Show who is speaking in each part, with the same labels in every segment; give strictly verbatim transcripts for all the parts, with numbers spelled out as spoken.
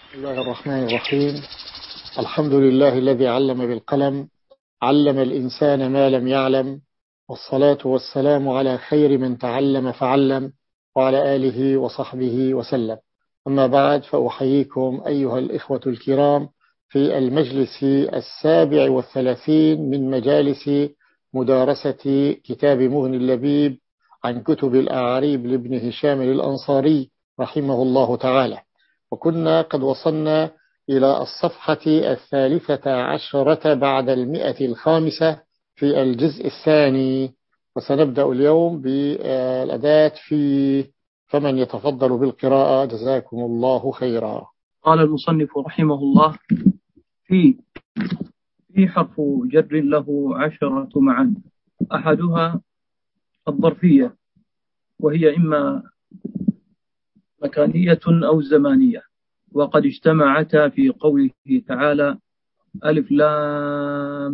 Speaker 1: بسم الله الرحمن الرحيم. الحمد لله الذي علم بالقلم، علم الإنسان ما لم يعلم، والصلاة والسلام على خير من تعلم فعلم، وعلى آله وصحبه وسلم. أما بعد، فأحييكم أيها الإخوة الكرام في المجلس السابع والثلاثين من مجالس مدارسة كتاب مغني اللبيب عن كتب الأعاريب لابن هشام الأنصاري رحمه الله تعالى. وكنا قد وصلنا إلى الصفحة الثالثة عشرة بعد المئة الخامسة في الجزء الثاني، وسنبدأ اليوم بالأداة في. فمن يتفضل بالقراءة جزاكم الله خيرا.
Speaker 2: قال المصنف رحمه الله: في في حرف جر له عشرة معان، أحدها الظرفية، وهي إما مكانية أو زمانية، وقد اجتمعتا في قوله تعالى: ألف لام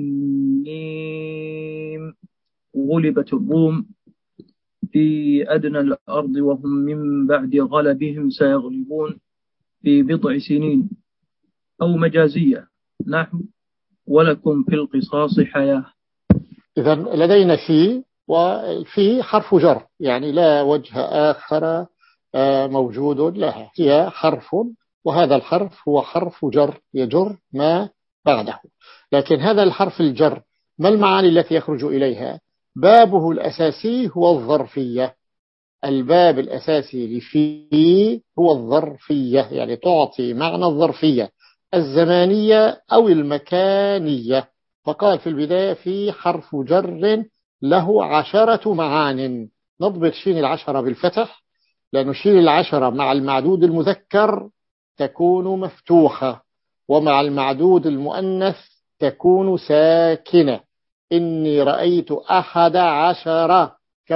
Speaker 2: ميم غلبت الروم في أدنى الأرض وهم من بعد غلبهم سيغلبون في بضع سنين، أو مجازية نحو ولكم في القصاص حياة.
Speaker 1: إذا لدينا في، وفي حرف جر، يعني لا وجه آخر موجود لها، هي حرف، وهذا الحرف هو حرف جر يجر ما بعده. لكن هذا الحرف الجر ما المعاني التي يخرج إليها؟ بابه الأساسي هو الظرفية. الباب الأساسي لفي هو الظرفية، يعني تعطي معنى الظرفية الزمانية أو المكانية. فقال في البداية: في حرف جر له عشرة معان. نضبط شين العشرة بالفتح، لأن شين العشرة مع المعدود المذكر تكون مفتوحة، ومع المعدود المؤنث تكون ساكنة. إني رأيت أحد عشر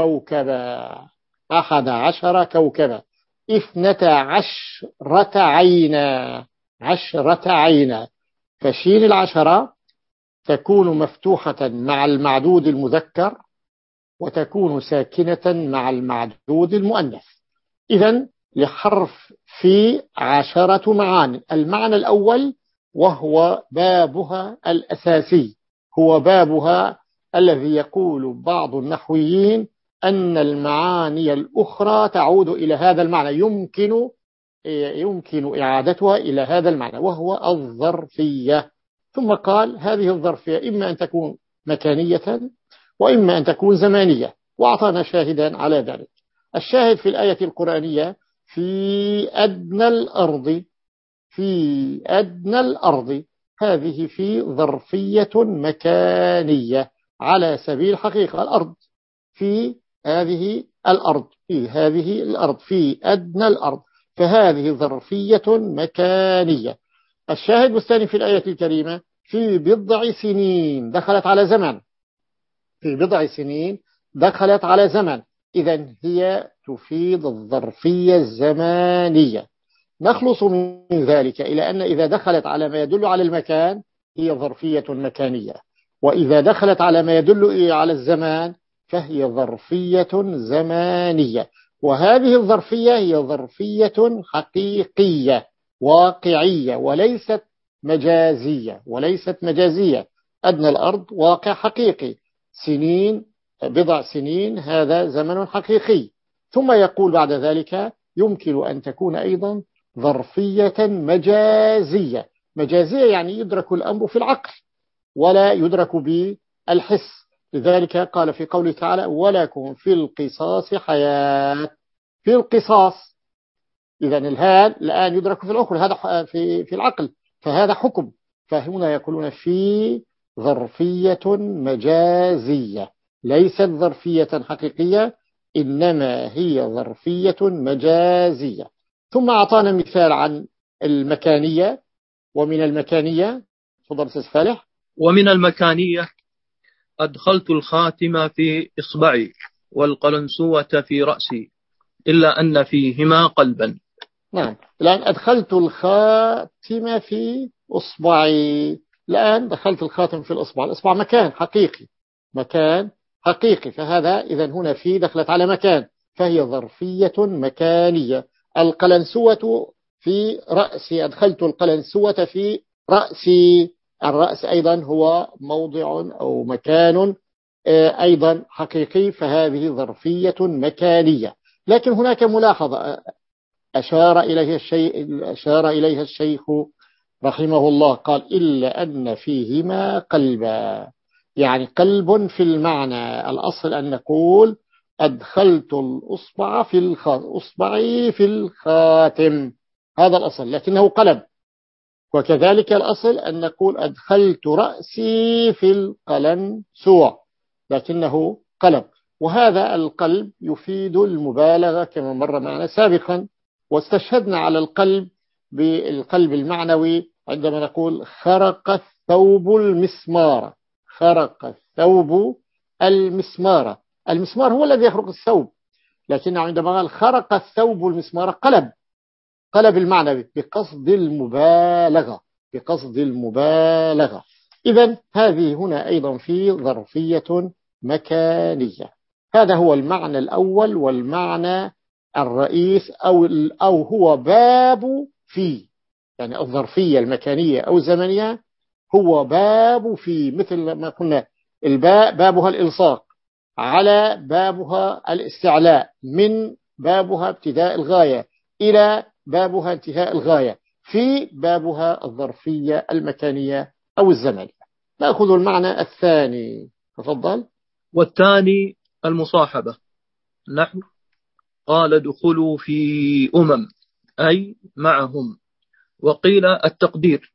Speaker 1: كوكبا. أحد عشر كوكبا. اثنتا عشرة عينا. عشرة عينا. فشين العشرة تكون مفتوحة مع المعدود المذكر، وتكون ساكنة مع المعدود المؤنث. إذن لحرف في عشرة معاني. المعنى الأول وهو بابها الأساسي، هو بابها الذي يقول بعض النحويين أن المعاني الأخرى تعود إلى هذا المعنى، يمكن يمكن إعادتها إلى هذا المعنى، وهو الظرفية. ثم قال: هذه الظرفية إما أن تكون مكانية، وإما أن تكون زمانية، وأعطانا شاهدا على ذلك. الشاهد في الآية القرآنية: في أدنى الأرض. في أدنى الأرض، هذه في ظرفية مكانية على سبيل الحقيقة. الأرض في هذه الأرض، في هذه الأرض، في أدنى الأرض، فهذه ظرفية مكانية. الشاهد الثاني في الآية الكريمة: في بضع سنين، دخلت على زمن. في بضع سنين دخلت على زمن، إذن هي تفيد الظرفية الزمانية. نخلص من ذلك إلى أن إذا دخلت على ما يدل على المكان هي ظرفية مكانية، وإذا دخلت على ما يدل على الزمان فهي ظرفية زمانية. وهذه الظرفية هي ظرفية حقيقية واقعية، وليست مجازية، وليست مجازية. أدنى الأرض واقع حقيقي، سنين بضع سنين هذا زمن حقيقي. ثم يقول بعد ذلك: يمكن أن تكون أيضا ظرفية مجازية. مجازية يعني يدرك الأمر في العقل ولا يدرك بالحس. لذلك قال في قوله تعالى: ولكم في القصاص حياة. في القصاص، إذن الهاد الآن يدرك في العقل، هذا في في العقل، فهذا حكم. فهنا يقولون في ظرفية مجازية، ليست ظرفية حقيقية، إنما هي ظرفية مجازية. ثم أعطانا مثال عن المكانية. ومن المكانية، تفضل أستاذ فالح.
Speaker 2: ومن المكانية: أدخلت الخاتم في إصبعي والقلنسوة في رأسي إلا أن فيهما قلبا.
Speaker 1: نعم، الآن أدخلت الخاتم في إصبعي. الآن دخلت الخاتم في الإصبع. الإصبع مكان حقيقي، مكان حقيقي، فهذا إذن هنا في دخلت على مكان، فهي ظرفية مكانية. القلنسوة في رأسي، أدخلت القلنسوة في رأسي. الرأس أيضا هو موضع أو مكان أيضا حقيقي، فهذه ظرفية مكانية. لكن هناك ملاحظة أشار إليها الشيء أشار إليها الشيخ رحمه الله، قال إلا أن فيهما قلبا، يعني قلب في المعنى. الأصل أن نقول أدخلت الأصبع في الخاتم، أصبعي في الخاتم، هذا الأصل، لكنه قلب. وكذلك الأصل أن نقول أدخلت رأسي في القلنسوة، لكنه قلب. وهذا القلب يفيد المبالغة كما مر معنا سابقا. واستشهدنا على القلب بالقلب المعنوي عندما نقول خرق الثوب المسمار. خرق الثوب المسمار، المسمار هو الذي يخرق الثوب، لكن عندما قال خرق الثوب المسمار قلب، قلب المعنوي بقصد المبالغة، بقصد المبالغة. إذن هذه هنا أيضا في ظرفية مكانية. هذا هو المعنى الأول والمعنى الرئيس، أو, أو هو باب في، يعني الظرفية المكانية أو الزمنية هو باب في، مثل ما قلنا الباء بابها الإلصاق، على بابها الاستعلاء، من بابها ابتداء الغاية، إلى بابها انتهاء الغاية، في بابها الظرفية المكانية أو الزمنية. نأخذ المعنى الثاني، تفضل.
Speaker 2: والثاني المصاحبة، نحو قال ادخلوا في أمم أي معهم. وقيل التقدير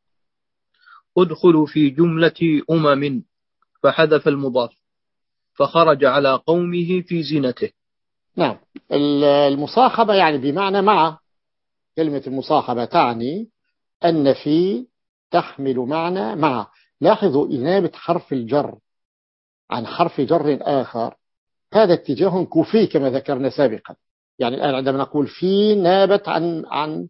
Speaker 2: ادخلوا في جملة أمم، فحذف المضاف فخرج على قومه في زينته.
Speaker 1: نعم، المصاحبة يعني بمعنى مع. كلمة المصاحبة تعني أن في تحمل معنى مع. لاحظوا إنابة حرف الجر عن حرف جر آخر، هذا اتجاه كوفي كما ذكرنا سابقا. يعني الآن عندما نقول في نابت عن عن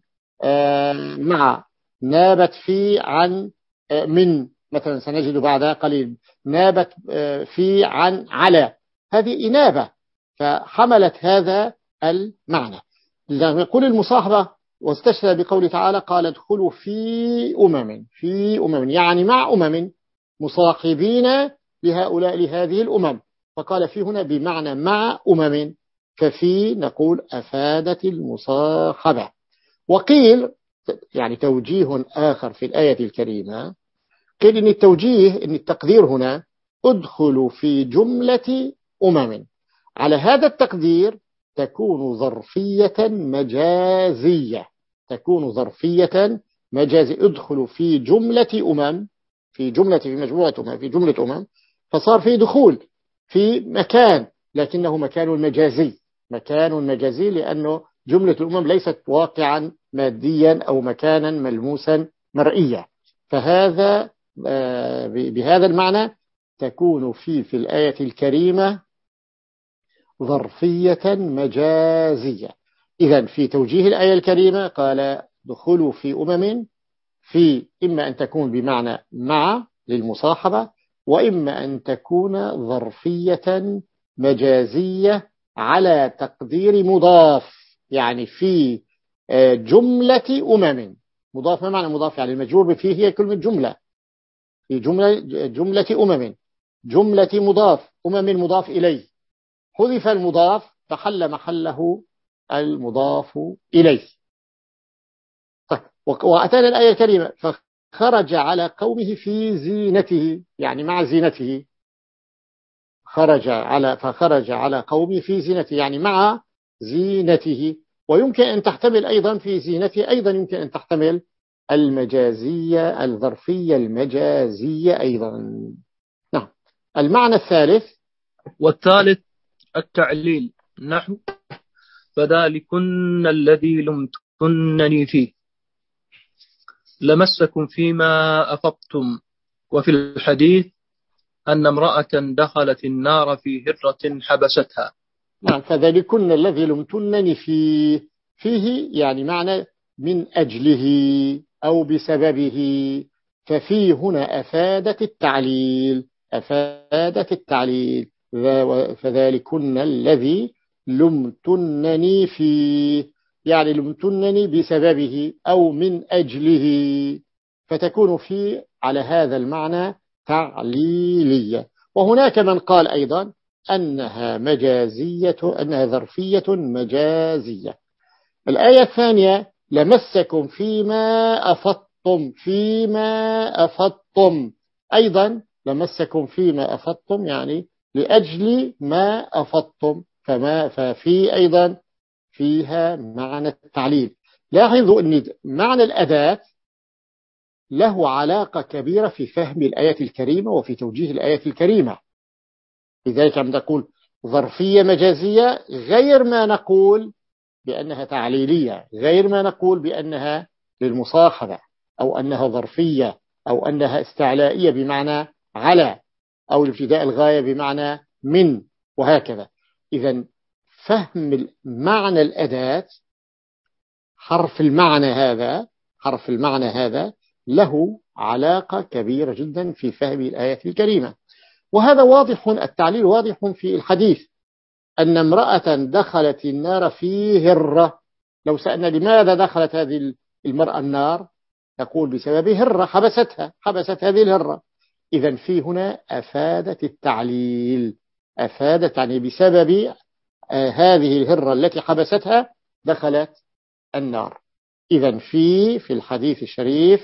Speaker 1: مع، نابت في عن من، مثلا سنجد بعدها قليل نابت في عن على، هذه إنابة فحملت هذا المعنى. لما يقول المصاحبة واستشهد بقوله تعالى قال ادخلوا في أمم، في أمم يعني مع أمم، مصاحبين لهؤلاء لهذه الأمم، فقال في هنا بمعنى مع أمم، ففي نقول أفادت المصاحبة. وقيل يعني توجيه آخر في الآية الكريمة، قيل إن التوجيه إن التقدير هنا ادخلوا في جملة أمم، على هذا التقدير تكون ظرفية مجازية، تكون ظرفية مجازية. ادخلوا في جملة أمم، في جملة في مجموعة أمم، في جملة أمم، فصار في دخول في مكان، لكنه مكان مجازي، مكان مجازي لأنه جملة الأمم ليست واقعا ماديا أو مكانا ملموسا مرئيا. فهذا بهذا المعنى تكون في في الآية الكريمة ظرفية مجازية. إذن في توجيه الآية الكريمة قال دخلوا في أمم، في إما أن تكون بمعنى مع للمصاحبة، وإما أن تكون ظرفية مجازية على تقدير مضاف، يعني في جملة أمم. مضاف، ما معنى مضاف؟ يعني المجرور فيه هي كلمة جملة، في جملة جملة أمم، جملة مضاف، أمم مضاف إليه، حذف المضاف فحل محله المضاف إليه. طيب، وأتانا الآية الكريمة فخرج على قومه في زينته، يعني مع زينته، خرج على فخرج على قومه في زينته يعني مع زينته. ويمكن أن تحتمل أيضا في زينته، أيضا يمكن أن تحتمل المجازية، الظرفية المجازية أيضا. نعم. المعنى الثالث،
Speaker 2: والثالث التعليل، نحو فذلكن الذي لمتنني فيه لمسكم فيما أفضتم. وفي الحديث أن امرأة دخلت النار في هرة حبستها.
Speaker 1: نعم، فذلكن الذي لمتنني فيه، فيه يعني معنى من أجله أو بسببه، ففي هنا أفادت التعليل، أفادت التعليل. فذلكن الذي لمتنني فيه، يعني لمتنني بسببه أو من أجله، فتكون في على هذا المعنى تعليلية. وهناك من قال أيضا أنها مجازية، أنها ظرفية مجازية. الآية الثانية لمسكم فيما أفضتم، فيما أفضتم، أيضا لمسكم فيما أفضتم يعني لأجل ما أفضتم، فما ففي أيضا فيها معنى التعليل. لاحظوا أن معنى الأداة له علاقة كبيرة في فهم الآية الكريمة وفي توجيه الآية الكريمة. لذلك عم نقول ظرفية مجازية غير ما نقول بأنها تعليلية، غير ما نقول بأنها للمصاحبة أو أنها ظرفية أو أنها استعلائية بمعنى على، أو الابتداء الغاية بمعنى من، وهكذا. إذن فهم معنى الأداة، حرف المعنى هذا، حرف المعنى هذا له علاقة كبيرة جدا في فهم الآية الكريمة. وهذا واضح، التعليل واضح في الحديث أن امرأة دخلت النار في هرة. لو سألنا لماذا دخلت هذه المرأة النار، تقول بسبب هرة حبستها، حبست هذه الهرة. إذن في هنا أفادت التعليل، أفادت يعني بسبب آه هذه الهرة التي حبستها دخلت النار. إذن في في الحديث الشريف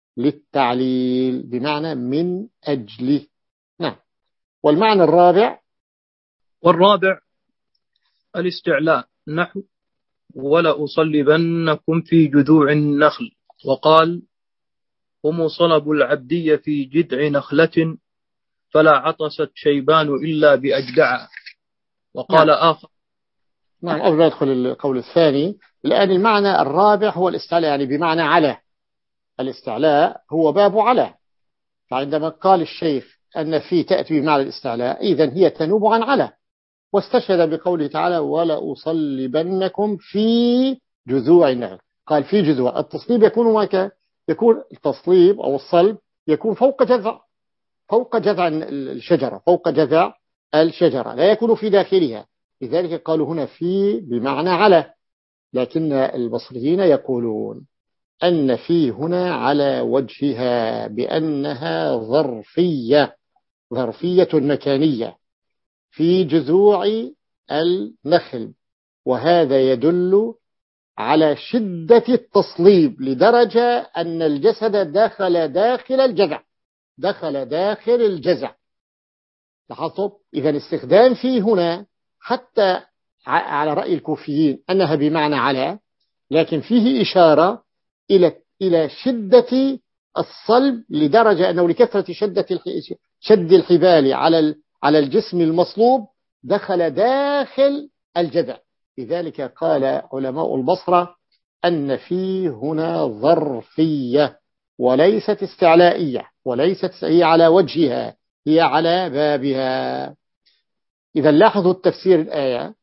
Speaker 1: للتعليل بمعنى من أجله. نعم. والمعنى الرابع،
Speaker 2: والرابع الاستعلاء، نحو ولا أصلبنكم في جذوع النخل. وقال هم صلبوا العبدية في جذع نخلة فلا عطست شيبان إلا بأجدع. وقال
Speaker 1: نعم.
Speaker 2: آخر.
Speaker 1: نعم. قبل ما أدخل القول الثاني، الآن المعنى الرابع هو الاستعلاء، يعني بمعنى على. الاستعلاء هو باب على. فعندما قال الشيخ أن في تأتي بمعنى الاستعلاء، إذن هي تنوب عن على. واستشهد بقوله تعالى ولا أصلبنكم في جذوع النخل. قال في جذوع، التصليب يكون ماك يكون التصليب أو الصلب يكون فوق جذع، فوق جذع الشجرة، فوق جذع الشجرة، لا يكون في داخلها. لذلك قالوا هنا في بمعنى على. لكن البصريين يقولون أن في هنا على وجهها بأنها ظرفية، ظرفية مكانية في جذوع النخل. وهذا يدل على شدة التصليب لدرجة أن الجسد دخل داخل الجذع، دخل داخل الجذع. لاحظتم؟ إذا استخدام في هنا حتى على رأي الكوفيين أنها بمعنى على، لكن فيه إشارة إلى إلى شدة الصلب لدرجة أنه لكثرة شدة شد الحبال على على الجسم المصلوب دخل داخل الجذع. لذلك قال علماء البصرة أن في هنا ظرفية وليست استعلائية، وليست هي على وجهها، هي على بابها. إذا لاحظوا التفسير الآية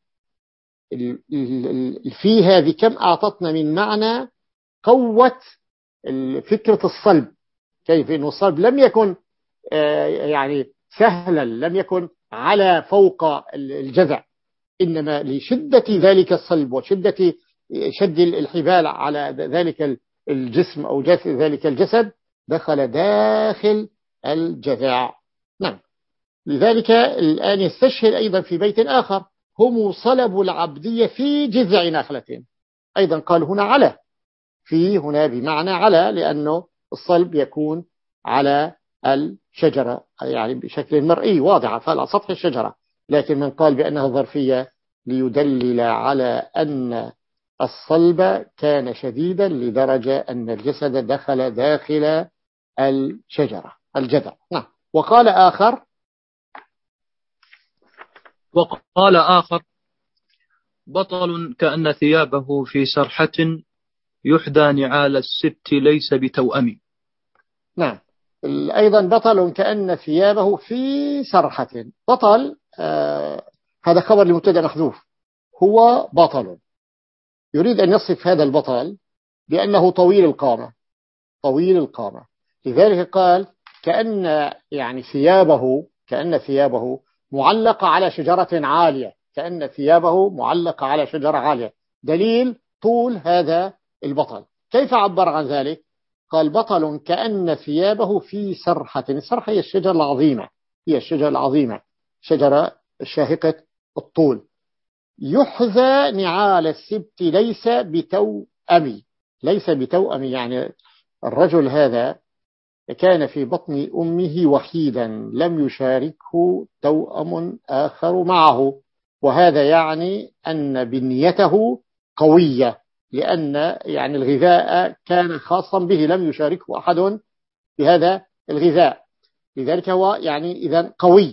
Speaker 1: في هذه كم أعطتنا من معنى قوة فكرة الصلب. كيف إنه الصلب لم يكن يعني سهلا، لم يكن على فوق الجذع، إنما لشدة ذلك الصلب وشدة شد الحبال على ذلك الجسم أو ذلك الجسد دخل داخل الجذع. نعم. لذلك الآن يستشهد أيضا في بيت آخر هم صلبوا العبدية في جذع نخلة. أيضا قال هنا على، في هنا بمعنى على، لأنه الصلب يكون على الشجرة يعني بشكل مرئي واضح على سطح الشجرة. لكن من قال بأنها ظرفية ليدلل على أن الصلب كان شديدا لدرجة أن الجسد دخل داخل الشجرة الجذع. نعم. وقال آخر
Speaker 2: وقال آخر بطل كأن ثيابه في سرحة يحدى نعال الست ليس بتوأم.
Speaker 1: نعم. أيضا بطل كأن ثيابه في سرحة. بطل آه هذا خبر لمبتدا محذوف، هو بطل، يريد أن يصف هذا البطل بأنه طويل القامة، طويل القامة. لذلك قال كأن يعني ثيابه، كأن ثيابه معلقة على شجرة عالية، كأن ثيابه معلقة على شجرة عالية. دليل طول هذا البطل. كيف عبر عن ذلك؟ قال بطل كأن ثيابه في سرحة. السرحة هي الشجرة العظيمة، هي الشجرة العظيمة، شجرة شاهقة الطول. يحذى نعال السبت ليس بتوأمي. ليس بتوأمي يعني الرجل هذا كان في بطن أمه وحيدا لم يشاركه توأم آخر معه، وهذا يعني أن بنيته قوية، لأن يعني الغذاء كان خاصا به لم يشاركه أحد بهذا الغذاء، لذلك هو يعني إذن قوي.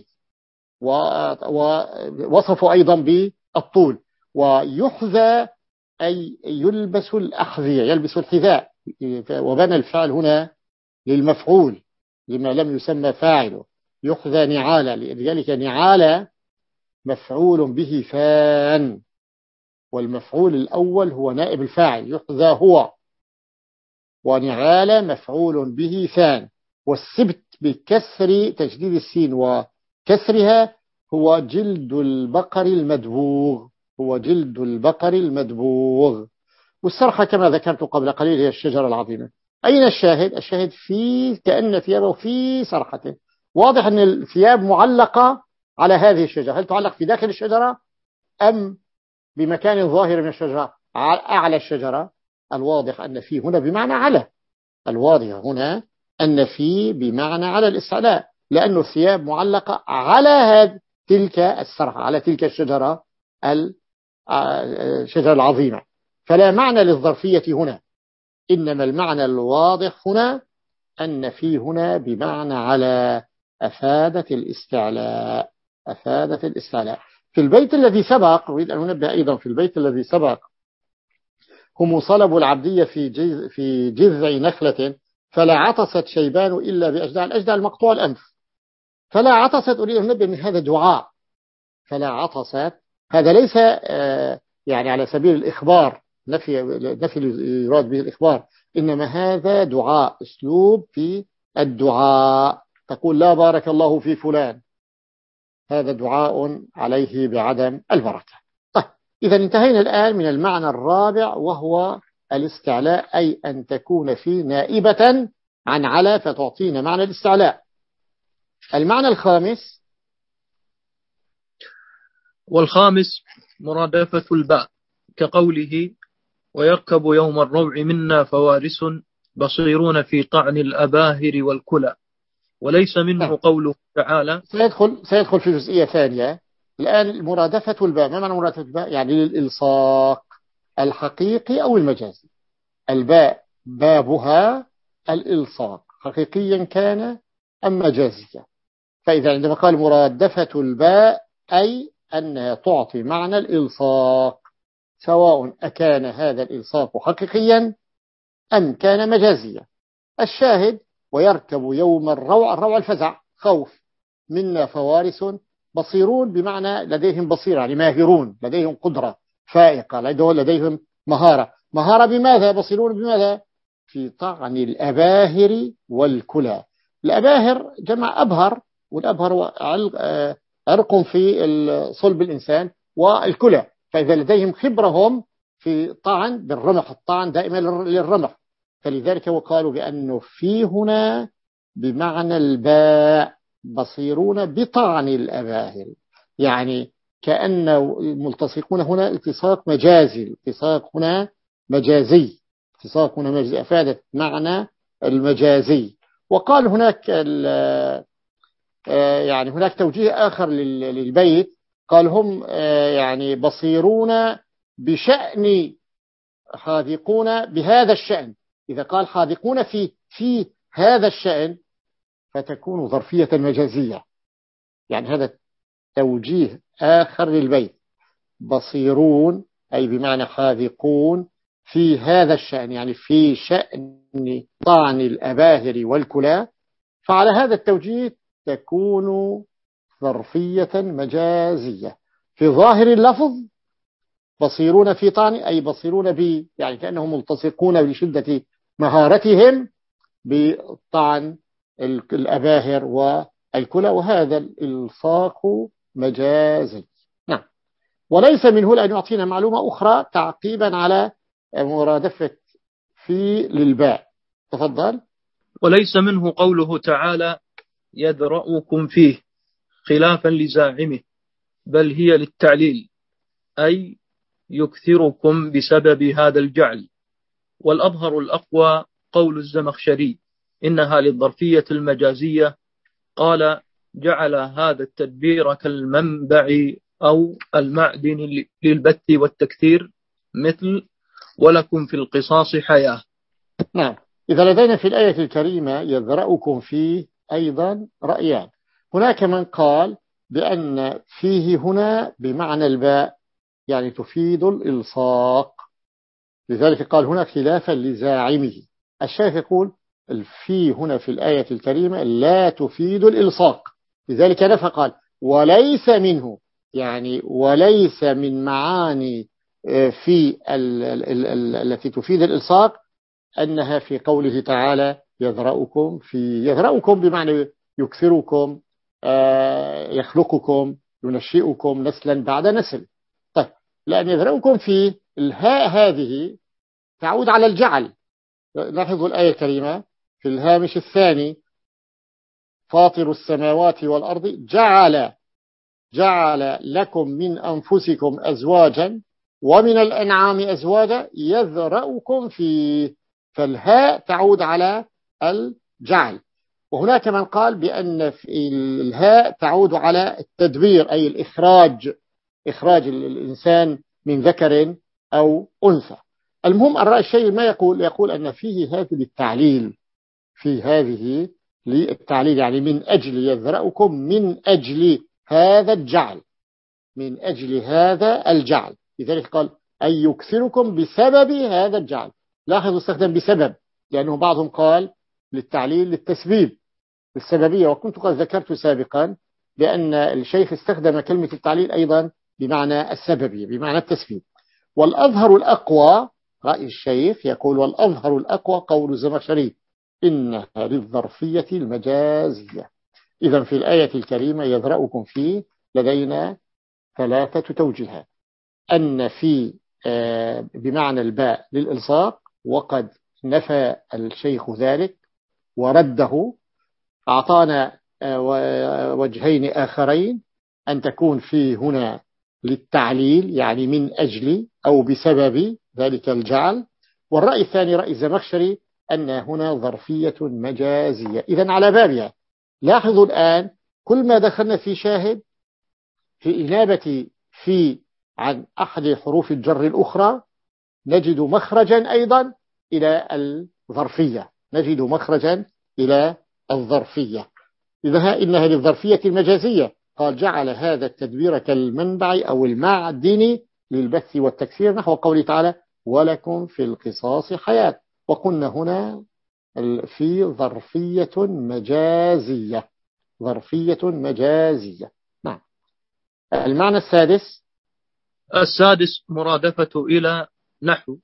Speaker 1: ووصفه أيضا بالطول. ويحذى أي يلبس الأحذية، يلبس الحذاء، وبنى الفعل هنا للمفعول لما لم يسمى فاعله. يحذى نعالة، لذلك نعالة مفعول به فان، والمفعول الأول هو نائب الفاعل يحذى هو، ونعالة مفعول به ثان. والسبت بكسر تشديد السين وكسرها هو جلد البقر المدبوغ، هو جلد البقر المدبوغ. والسرحة كما ذكرت قبل قليل هي الشجرة العظيمة. أين الشاهد؟ الشاهد في كأن ثيابه في سرحة. واضح أن الثياب معلقة على هذه الشجرة. هل تعلق في داخل الشجرة أم بمكان ظاهر من الشجرة أعلى الشجرة؟ الواضح أن في هنا بمعنى على، الواضح هنا أن في بمعنى على الاستعلاء، لأن الثياب معلقة على هذه تلك السرحة، على تلك الشجرة الشجرة العظيمة. فلا معنى للظرفية هنا، إنما المعنى الواضح هنا أن في هنا بمعنى على، أفادت الاستعلاء، أفادت الاستعلاء. في البيت الذي سبق أريد أن أنبه أيضا، في البيت الذي سبق هم صلبوا العبدية في جذع, في جذع نخلة فلا عطست شيبان إلا بأجدع، الأجدع المقطوع الأنف. فلا عطست أريد أن أنبه من هذا دعاء، فلا عطست هذا ليس يعني على سبيل الإخبار، نفي نفي يراد به الإخبار، إنما هذا دعاء، أسلوب في الدعاء. تقول لا بارك الله في فلان، هذا دعاء عليه بعدم البركة. طيب إذا انتهينا الآن من المعنى الرابع وهو الاستعلاء، أي أن تكون في نائبة عن على فتعطينا معنى الاستعلاء. المعنى الخامس،
Speaker 2: والخامس مرادفة الباء كقوله ويركب يوم الروع منا فوارس بصيرون في طعن الأباهر والكلى، وليس منه قوله تعالى.
Speaker 1: سيدخل, سيدخل في جزئية ثانية الآن. مرادفة الباء، ما معنى مرادفة الباء؟ يعني للإلصاق الحقيقي أو المجازي. الباء بابها الإلصاق حقيقيا كان أم مجازيا. فإذا عندما قال مرادفة الباء أي أنها تعطي معنى الإلصاق، سواء أكان هذا الإلصاق حقيقيا أم كان مجازيا. الشاهد ويركب يوم الروع، الروع الفزع خوف، منا فوارس بصيرون بمعنى لديهم بصيرة، يعني ماهرون، لديهم قدرة فائقة، لديهم مهارة. مهارة بماذا؟ بصيرون بماذا؟ في طعن الأباهر والكلى. الأباهر جمع أبهر، والأبهر عرق في صلب الإنسان، والكلى. فإذا لديهم خبرة هم في طعن بالرمح، الطعن دائما للرمح، فلذلك وقالوا بأنه في هنا بمعنى الباء بصيرون بطعن الأباهر، يعني كأن الملتصقون هنا التصاق مجازي، التصاق هنا مجازي، التصاق هنا مجازي، أفادت معنى المجازي. وقال هناك يعني هناك توجيه آخر للبيت، قال هم يعني بصيرون بشأن حاذقون بهذا الشأن. إذا قال حاذقون في في هذا الشأن فتكون ظرفية مجازية، يعني هذا توجيه آخر للبيت. بصيرون أي بمعنى حاذقون في هذا الشأن، يعني في شأن طعن الأباهر والكلى، فعلى هذا التوجيه تكون ظرفية مجازية. في ظاهر اللفظ بصيرون في طعن أي بصيرون بي، يعني كأنهم ملتصقون لشدة مهارتهم بطعن الأباهر والكلى، وهذا الإلصاق مجازي. نعم. وليس منه لأن يعطينا معلومة أخرى تعقيبا على مرادفة في للباء. تفضل.
Speaker 2: وليس منه قوله تعالى يذرأكم فيه خلافا لزاعمه، بل هي للتعليل، أي يكثركم بسبب هذا الجعل. والأظهر الأقوى قول الزمخشري إنها للظرفية المجازية، قال جعل هذا التدبير كالمنبع أو المعدن للبث والتكثير، مثل ولكم في القصاص حياة.
Speaker 1: نعم. إذا لدينا في الآية الكريمة يذرأكم فيه أيضا رأيان. هناك من قال بأن فيه هنا بمعنى الباء، يعني تفيد الإلصاق، لذلك قال هنا خلافا لزاعمه. الشيخ يقول الفي هنا في الآية الكريمة لا تفيد الإلصاق، لذلك نفى قال وليس منه، يعني وليس من معاني في التي تفيد الإلصاق أنها في قوله تعالى يذرأكم في. يذرأكم بمعنى يكثركم، يخلقكم، ينشئكم نسلا بعد نسل. طيب، لأن يذرأكم في الهاء هذه تعود على الجعل. لاحظوا الآية الكريمة في الهامش الثاني فاطر السماوات والأرض جعل جعل لكم من أنفسكم أزواجا ومن الأنعام أزواجا يذرأكم فيه، فالهاء تعود على الجعل. وهناك من قال بأن الهاء تعود على التدبير، أي الإخراج، إخراج الإنسان من ذكر أو أنثى. المهم الرأي الشيء ما يقول يقول أن فيه هذه للتعليل، في هذه للتعليل، يعني من أجل يذرأكم، من أجل هذا الجعل، من أجل هذا الجعل. لذلك قال أي يكثركم بسبب هذا الجعل. لاحظوا استخدم بسبب، لأنه بعضهم قال للتعليل للتسبيب، للسببية. وكنت قد ذكرت سابقا بأن الشيخ استخدم كلمة التعليل أيضا بمعنى السببية، بمعنى التسبيب. والأظهر الأقوى رأي الشيخ يقول والأظهر الأقوى قول الزمخشري إنها للظرفية المجازية. إذا في الآية الكريمة يذرأكم فيه لدينا ثلاثة توجيهات: أن في بمعنى الباء للإلصاق، وقد نفى الشيخ ذلك ورده، أعطانا وجهين آخرين: أن تكون في هنا للتعليل، يعني من أجل أو بسبب ذلك الجعل. والرأي الثاني رأي الزمخشري أن هنا ظرفية مجازية. إذن على بابها. لاحظوا الآن كل ما دخلنا في شاهد في إنابة في عن أحد حروف الجر الأخرى نجد مخرجا أيضا إلى الظرفية، نجد مخرجا إلى الظرفية. إذا إنها للظرفية المجازية. قال جعل هذا التدبير كالمنبع أو المعدن للبث والتكثير، نحو قوله تعالى ولكم في القصاص حياة. وقلنا هنا في ظرفية مجازية، ظرفية مجازية. نعم. المعنى السادس
Speaker 2: السادس مرادفة إلى، نحو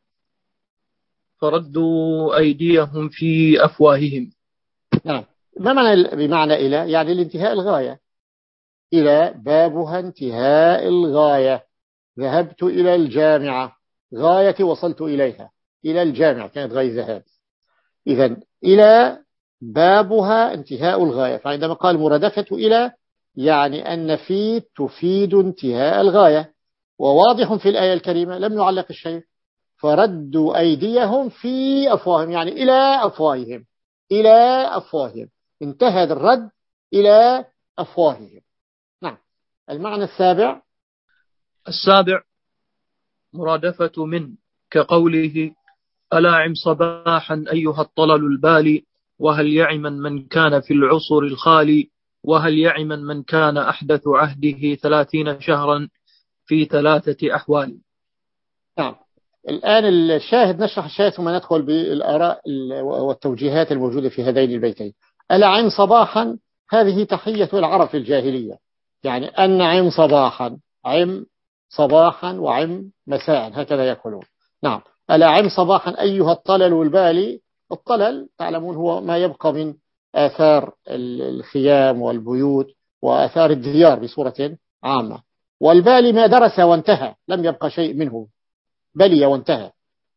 Speaker 2: فردوا أيديهم في أفواههم.
Speaker 1: نعم. ما معنى بمعنى إلى؟ يعني الانتهاء الغاية. إلى بابها انتهاء الغاية. ذهبت إلى الجامعة، غايتي وصلت إليها، إلى الجامعة كانت غاية ذهاب. إذن إلى بابها انتهاء الغاية. فعندما قال مرادفة إلى يعني أن في تفيد انتهاء الغاية. وواضح في الآية الكريمة لم يعلق الشيء، فردوا أيديهم في أفواههم، يعني إلى أفواههم، إلى أفواههم، انتهى الرد إلى أفواههم. نعم. المعنى السابع
Speaker 2: السابع مرادفة من، كقوله ألا عم صباحا أيها الطلل البالي، وهل يعمن من كان في العصر الخالي، وهل يعمن من كان أحدث عهده ثلاثين شهرا في ثلاثة أحوال.
Speaker 1: نعم. الآن الشاهد نشرح الشاهد ثم ندخل بالآراء والتوجيهات الموجودة في هذين البيتين. ألا عم صباحا هذه تحية العرب في الجاهلية، يعني أن عم صباحا، عم صباحا وعم مساء، هكذا يقولون. نعم. ألا عم صباحا أيها الطلل البالي. الطلل تعلمون هو ما يبقى من آثار الخيام والبيوت وآثار الديار بصورة عامة. والبالي ما درس وانتهى، لم يبقى شيء منه، بلي وانتهى.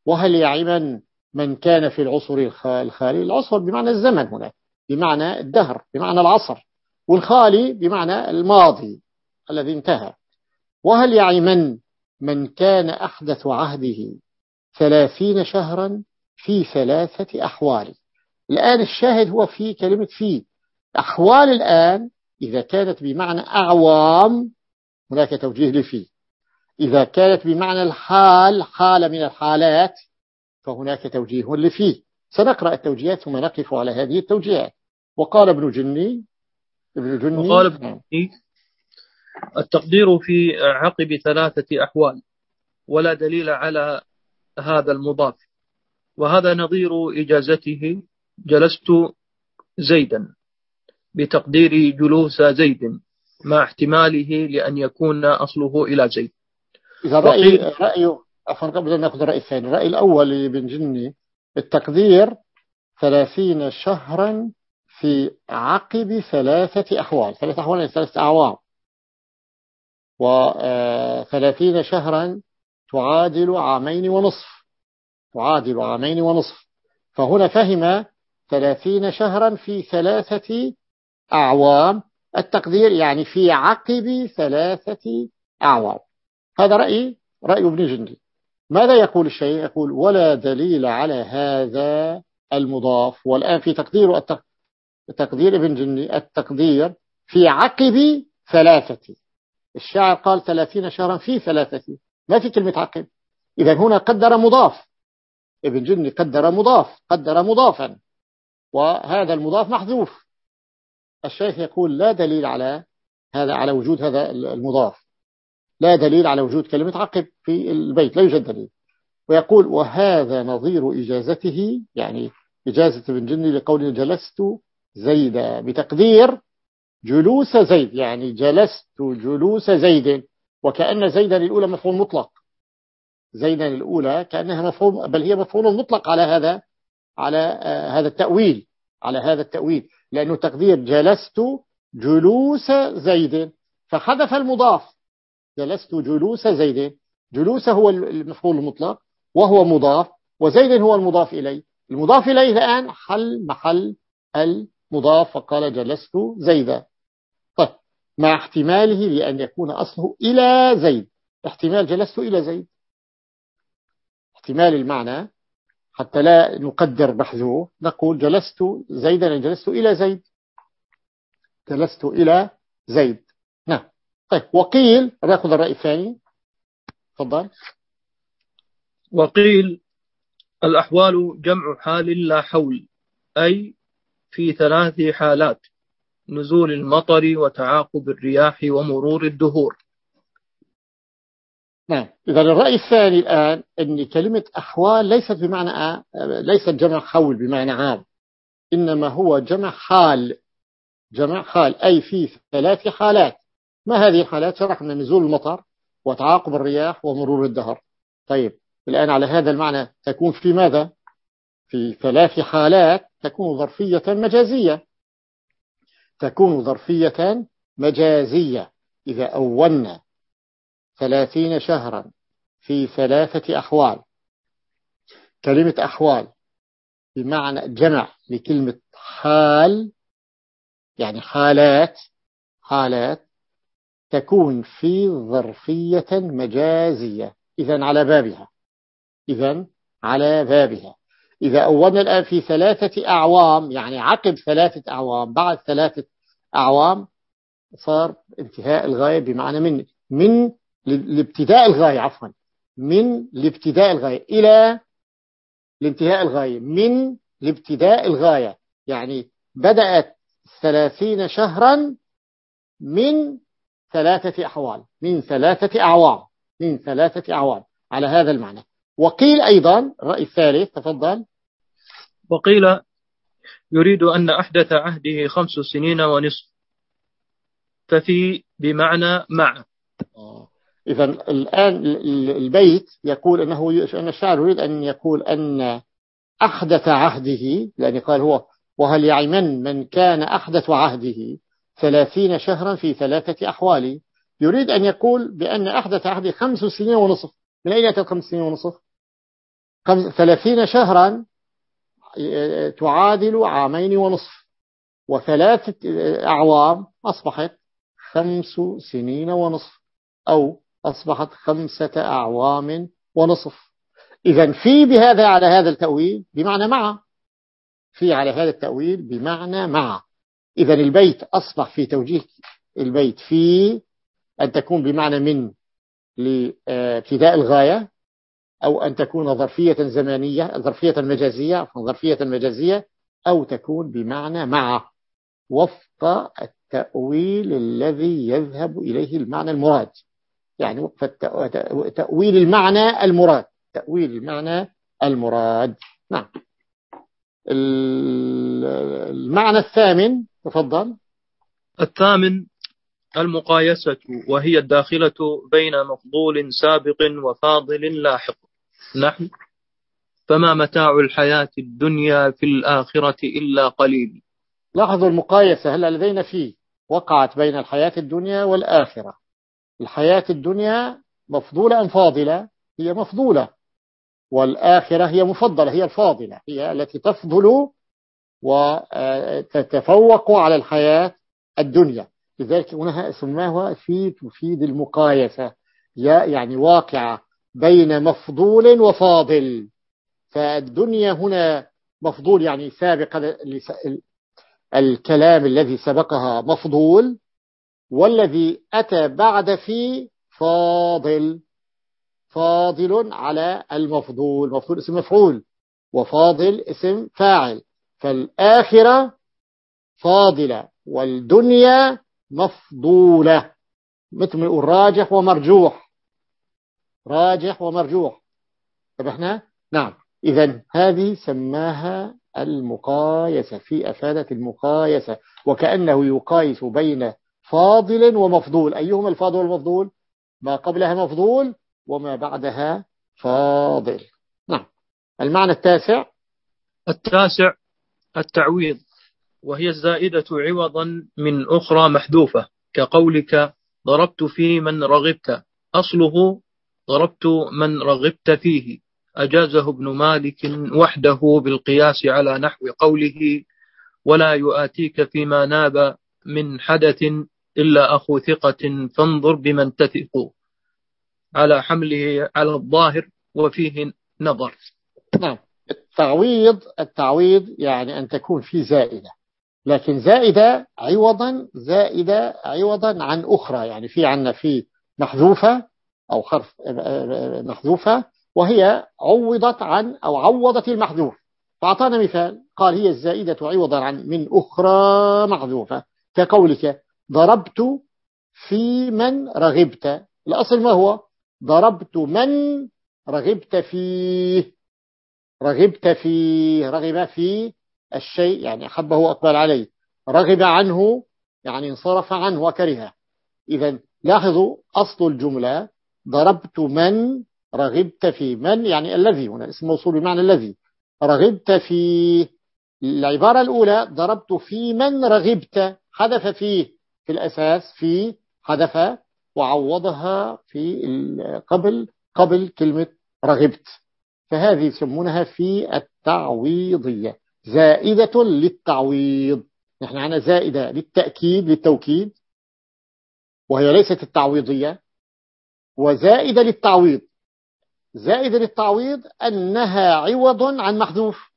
Speaker 1: وهل يعمن من كان في العصر الخالي. العصر بمعنى الزمن هنا، بمعنى الدهر، بمعنى العصر، والخالي بمعنى الماضي الذي انتهى. وهل يعمن من كان أحدث عهده ثلاثين شهرا في ثلاثة أحوال. الآن الشاهد هو في كلمة في أحوال. الآن إذا كانت بمعنى أعوام هناك توجيه لفي، إذا كانت بمعنى الحال، حال من الحالات، فهناك توجيه لفي. سنقرأ التوجيهات ثم نقف على هذه التوجيهات. وقال ابن جني ابن جني
Speaker 2: وقال ابن جني التقدير في عقب ثلاثة أحوال، ولا دليل على هذا المضاف، وهذا نظير إجازته جلست زيدا بتقدير جلوس زيد مع احتماله لأن يكون أصله إلى زيد.
Speaker 1: إذا رأي رأيه عفوا قبل أن نأخذ الرأي الثاني، الرأي الأول لابن جني التقدير ثلاثين شهرا في عقب ثلاثة أحوال. ثلاثة أحوال يعني ثلاثة أعوام، وثلاثين شهرا تعادل عامين ونصف، تعادل عامين ونصف. فهنا فهم ثلاثين شهرا في ثلاثة أعوام، التقدير يعني في عقب ثلاثة أعوام. هذا رأي رأي ابن جندي. ماذا يقول الشيء؟ يقول ولا دليل على هذا المضاف. والآن في تقدير تقدير ابن جندي التقدير في عقب ثلاثة. الشاعر قال ثلاثين شهرا في ثلاثة، ما في كلمة عقب. إذا هنا قدر مضاف، ابن جندي قدر مضاف، قدر مضافا، وهذا المضاف محذوف. الشيخ يقول لا دليل على هذا، على وجود هذا المضاف، لا دليل على وجود كلمة عقب في البيت، لا يوجد دليل. ويقول وهذا نظير إجازته، يعني إجازة ابن جني لقول جلست زيدا بتقدير جلوس زيد، يعني جلست جلوس زيد، وكأن زيدا الأولى مفعول مطلق، زيدا الأولى كأنها مفعول، بل هي مفعول مطلق على هذا، على هذا التأويل، على هذا التأويل، لأنه تقدير جلست جلوس زيد، فحذف المضاف، جلست جلوس زيد، جلوس هو المفعول المطلق وهو مضاف، وزيد هو المضاف إليه، المضاف إليه الآن حل محل المضاف، فقال جلست زيدا. طيب مع احتماله لأن يكون أصله إلى زيد، احتمال جلست إلى زيد، احتمال المعنى حتى لا نقدر محذوف، نقول جلست زيدا، جلست إلى زيد، جلست إلى زيد. نعم. طيب وقيل، نأخذ الرأي الثاني، تفضل.
Speaker 2: وقيل الأحوال جمع حال لا حول، أي في ثلاث حالات: نزول المطر وتعاقب الرياح ومرور الدهور.
Speaker 1: نعم. إذا الرأي الثاني الآن أن كلمة أحوال ليست بمعنى، ليست جمع حول بمعنى عام، إنما هو جمع حال، جمع حال، أي في ثلاث حالات. ما هذه الحالات؟ شرحنا نزول المطر وتعاقب الرياح ومرور الدهر. طيب الآن على هذا المعنى تكون في ماذا؟ في ثلاث حالات تكون ظرفية مجازية، تكون ظرفية مجازية. إذا أولنا ثلاثين شهرا في ثلاثة أحوال، كلمة أحوال بمعنى جمع لكلمة حال، يعني حالات، حالات تكون في ظرفية مجازية، إذن على بابها، إذن على بابها. إذا أولنا الآن في ثلاثة أعوام، يعني عقب ثلاثة أعوام، بعد ثلاثة أعوام، صار انتهاء الغاية بمعنى من من لابتداء الغاية، عفوا من لابتداء الغاية إلى لانتهاء الغاية، من لابتداء الغاية، يعني بدأت ثلاثين شهرا من ثلاثة أحوال، من ثلاثة أعوام، من ثلاثة أعوام، على هذا المعنى. وقيل أيضا الرأي الثالث، تفضل.
Speaker 2: وقيل يريد أن أحدث عهده خمس سنين ونصف، ففي بمعنى مع.
Speaker 1: إذا الآن البيت يقول أنه أن الشاعر يريد أن يقول أن أحدث عهده، لأن قال هو وهل يعمن من كان أحدث عهده ثلاثين شهرا في ثلاثة أحوال، يريد أن يقول بأن أحدث عهده خمس سنين ونصف. من أين أتى خمس سنين ونصف؟ ثلاثين شهرا تعادل عامين ونصف، وثلاثة أعوام أصبحت خمس سنين ونصف، أو أصبحت خمسة أعوام ونصف. إذن في بهذا على هذا التأويل بمعنى مع، في على هذا التأويل بمعنى مع. إذن البيت أصبح في توجيه البيت في أن تكون بمعنى من لابتداء الغاية، أو أن تكون ظرفية زمانية، ظرفية مجازية، ظرفية مجازية، أو تكون بمعنى مع وفق التأويل الذي يذهب إليه المعنى المراد، يعني وفق تأويل المعنى المراد، تأويل المعنى المراد. نعم. المعنى الثامن، تفضل.
Speaker 2: الثامن المقايسة، وهي الداخلة بين مفضول سابق وفاضل لاحق. نحن فما متاع الحياة الدنيا في الآخرة إلا قليل.
Speaker 1: لاحظوا المقايسة هلا لدينا فيه وقعت بين الحياة الدنيا والآخرة. الحياة الدنيا مفضولة أم فاضلة؟ هي مفضولة، والآخرة هي مفضلة، هي الفاضلة، هي التي تفضل وتتفوق على الحياة الدنيا. لذلك هنا سماها في تفيد المقايسة، يعني واقعة بين مفضول وفاضل. فالدنيا هنا مفضول يعني سابق، الكلام الذي سبقها مفضول، والذي أتى بعد في فاضل، فاضل على المفضول. مفضول اسم مفعول، وفاضل اسم فاعل. فالآخرة فاضلة والدنيا مفضولة، مثل ما يقول راجح ومرجوح، راجح ومرجوح. طب احنا نعم. إذن هذه سماها المقايسة، في أفادة المقايسة، وكأنه يقايس بين فاضل ومفضول. أيهما الفاضل والمفضول؟ ما قبلها مفضول وما بعدها فاضل. نعم. المعنى التاسع.
Speaker 2: التاسع التعويض، وهي الزائدة عوضا من أخرى محذوفة، كقولك ضربت في من رغبت، أصله ضربت من رغبت فيه. أجازه ابن مالك وحده بالقياس على نحو قوله ولا يؤاتيك فيما ناب من حدث إلا أخو ثقة فانظر بمن تثق، على حمله على الظاهر وفيه نظر.
Speaker 1: نعم. التعويض، التعويض يعني أن تكون في زائدة، لكن زائدة عوضا، زائدة عوضا عن أخرى. يعني في عنا في محذوفة أو حرف محذوفة، وهي عوضت عن أو عوضت المحذوف. فأعطانا مثال، قال هي الزائدة عوضا عن من أخرى محذوفة، كقولك ضربت في من رغبت. الأصل ما هو؟ ضربت من رغبت فيه، رغبت فيه، رغب في الشيء يعني أحبه وأقبل عليه، رغب عنه يعني انصرف عنه وكرهه. إذن لاحظوا أصل الجملة ضربت من رغبت فيه، من يعني الذي، هنا اسم موصول بمعنى الذي، رغبت فيه. العبارة الأولى ضربت في من رغبت، حذف فيه في الأساس، في حذف وعوضها في قبل قبل كلمة رغبت. فهذه يسمونها في التعويضية، زائدة للتعويض. نحن عنا زائدة للتأكيد للتوكيد وهي ليست التعويضية، وزائدة للتعويض. زائدة للتعويض أنها عوض عن محذوف،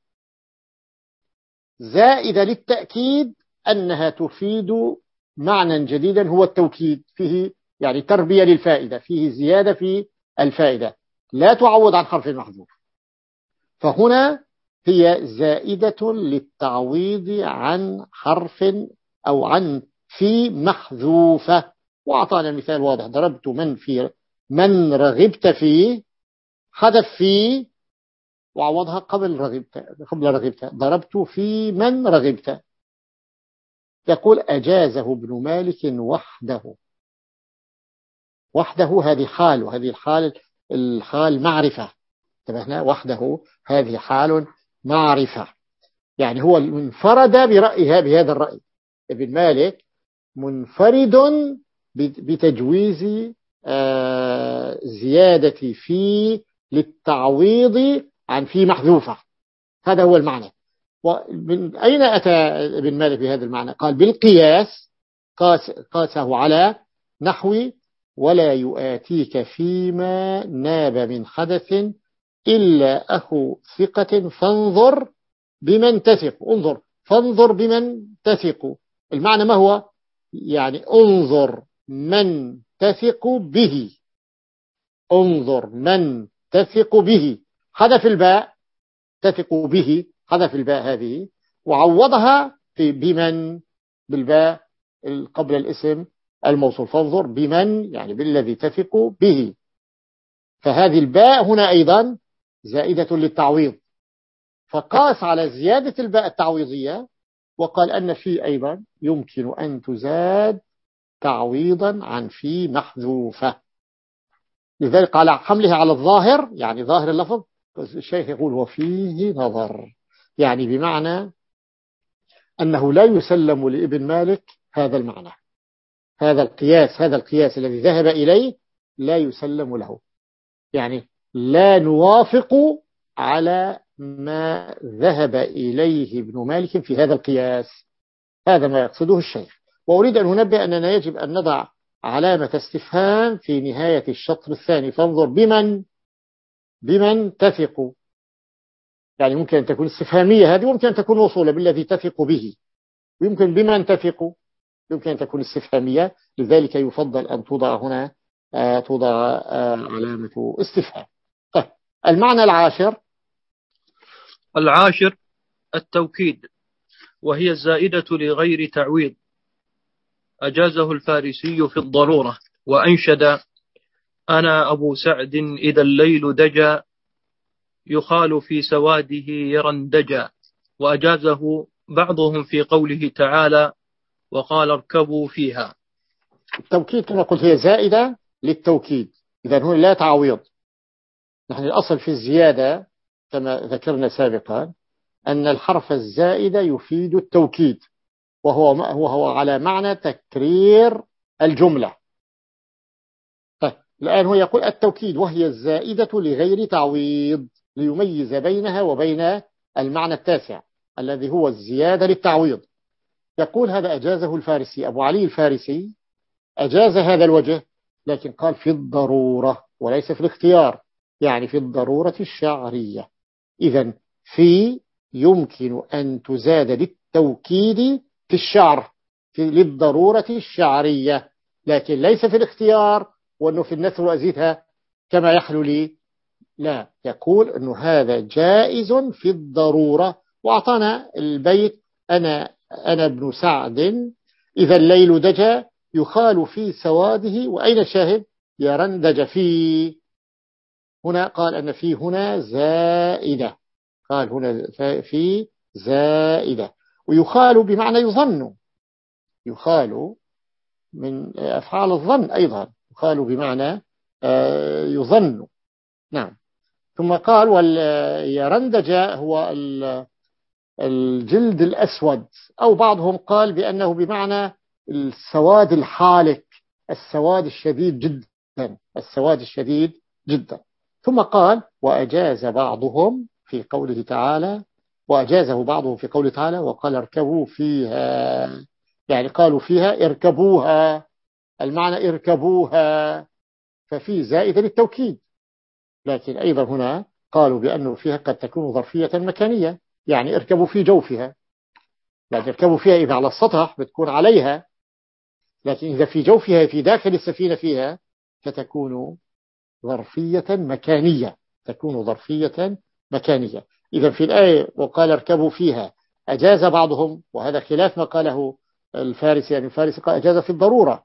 Speaker 1: زائدة للتأكيد أنها تفيد معنى جديدا هو التوكيد، فيه يعني تربية للفائدة، فيه زيادة في الفائدة، لا تعوض عن حرف محذوف. فهنا هي زائدة للتعويض عن حرف أو عن في محذوفة. وأعطانا مثال واضح، ضربت من في من رغبت فيه، حذف فيه وعوضها قبل رغبت، قبل رغبت، ضربت في من رغبت. يقول أجازه ابن مالك وحده، وحده هذه حال، وهذه الحال الحال معرفة. انتبهنا، وحده هذه حال معرفة، يعني هو منفرد برأيها، بهذا الرأي. ابن مالك منفرد بتجويز زيادة في للتعويض عن في محذوفة. هذا هو المعنى. ومن أين أتى ابن مالك بهذا المعنى؟ قال بالقياس، قاس قاسه على نحو ولا يؤاتيك فيما ناب من حدث إلا أخو ثقة فانظر بمن تثق. انظر فانظر بمن تثق، المعنى ما هو؟ يعني انظر من تثق به، انظر من تثق به. حذف الباء، تثق به، حذف الباء هذه وعوضها في بمن بالباء قبل الاسم الموصول. فانظر بمن يعني بالذي تثق به. فهذه الباء هنا أيضا زائدة للتعويض، فقاس على زيادة الباء التعويضية وقال أن في أيضا يمكن أن تزاد تعويضا عن في محذوفة. لذلك على حملها على الظاهر، يعني ظاهر اللفظ، الشيخ يقول وفيه نظر، يعني بمعنى أنه لا يسلم لابن مالك هذا المعنى، هذا القياس، هذا القياس الذي ذهب إليه لا يسلم له، يعني لا نوافق على ما ذهب إليه ابن مالك في هذا القياس. هذا ما يقصده الشيخ. وأريد أن أنبه أننا يجب أن نضع علامة استفهام في نهاية الشطر الثاني. فانظر بمن بمن تثق، يعني ممكن أن تكون استفهامية هذه، وممكن أن تكون وصولة بالذي تثق به، ويمكن بمن تثق يمكن أن تكون استفهامية. لذلك يفضل أن توضع هنا آه توضع آه علامة استفهام. طيب المعنى العاشر.
Speaker 2: العاشر التوكيد، وهي الزائدة لغير تعويض، أجازه الفارسي في الضرورة، وأنشد أنا أبو سعد إذا الليل دجى يخال في سواده يرندجا، وأجازه بعضهم في قوله تعالى وقال اركبوا فيها.
Speaker 1: التوكيد كما قلت هي زائدة للتوكيد، إذا هنا لا تعويض. نحن الأصل في الزيادة كما ذكرنا سابقا أن الحرف الزائد يفيد التوكيد، وهو وهو على معنى تكرير الجملة. طيب الآن هو يقول التوكيد وهي الزائدة لغير تعويض، ليميز بينها وبين المعنى التاسع الذي هو الزيادة للتعويض. يقول هذا أجازه الفارسي، أبو علي الفارسي أجاز هذا الوجه، لكن قال في الضرورة وليس في الاختيار، يعني في الضرورة الشعرية. إذن في يمكن أن تزاد للتوكيد في الشعر، في للضرورة الشعرية، لكن ليس في الاختيار وأنه في النثر وأزيدها كما يحلو لي. لا، يقول أنه هذا جائز في الضرورة. وأعطانا البيت أنا أنا ابن سعد إذا الليل دجى يخال في سواده، وأين الشاهد؟ يرندج فيه. هنا قال أن في هنا زائدة، قال هنا في زائدة. ويخال بمعنى يظن، يخال من أفعال الظن أيضا، يخال بمعنى يظن. نعم. ثم قال واليرندج هو الجلد الأسود، أو بعضهم قال بأنه بمعنى السواد الحالك، السواد الشديد جدا، السواد الشديد جدا. ثم قال وأجاز بعضهم في قوله تعالى، وأجازه بعضهم في قوله تعالى وقال اركبوا فيها، يعني قالوا فيها اركبوها، المعنى اركبوها، ففي زائدة للتوكيد. لكن أيضا هنا قالوا بأنه فيها قد تكون ظرفية مكانية، يعني اركبوا في جوفها، يعني اركبوا فيها إذا على السطح بتكون عليها، لكن إذا في جوفها في داخل السفينة فيها فتكون ظرفية مكانية، تكون ظرفية مكانية. إذا في الآية وقال اركبوا فيها أجاز بعضهم، وهذا خلاف ما قاله الفارسي، يعني الفارسي قال أجاز في الضرورة.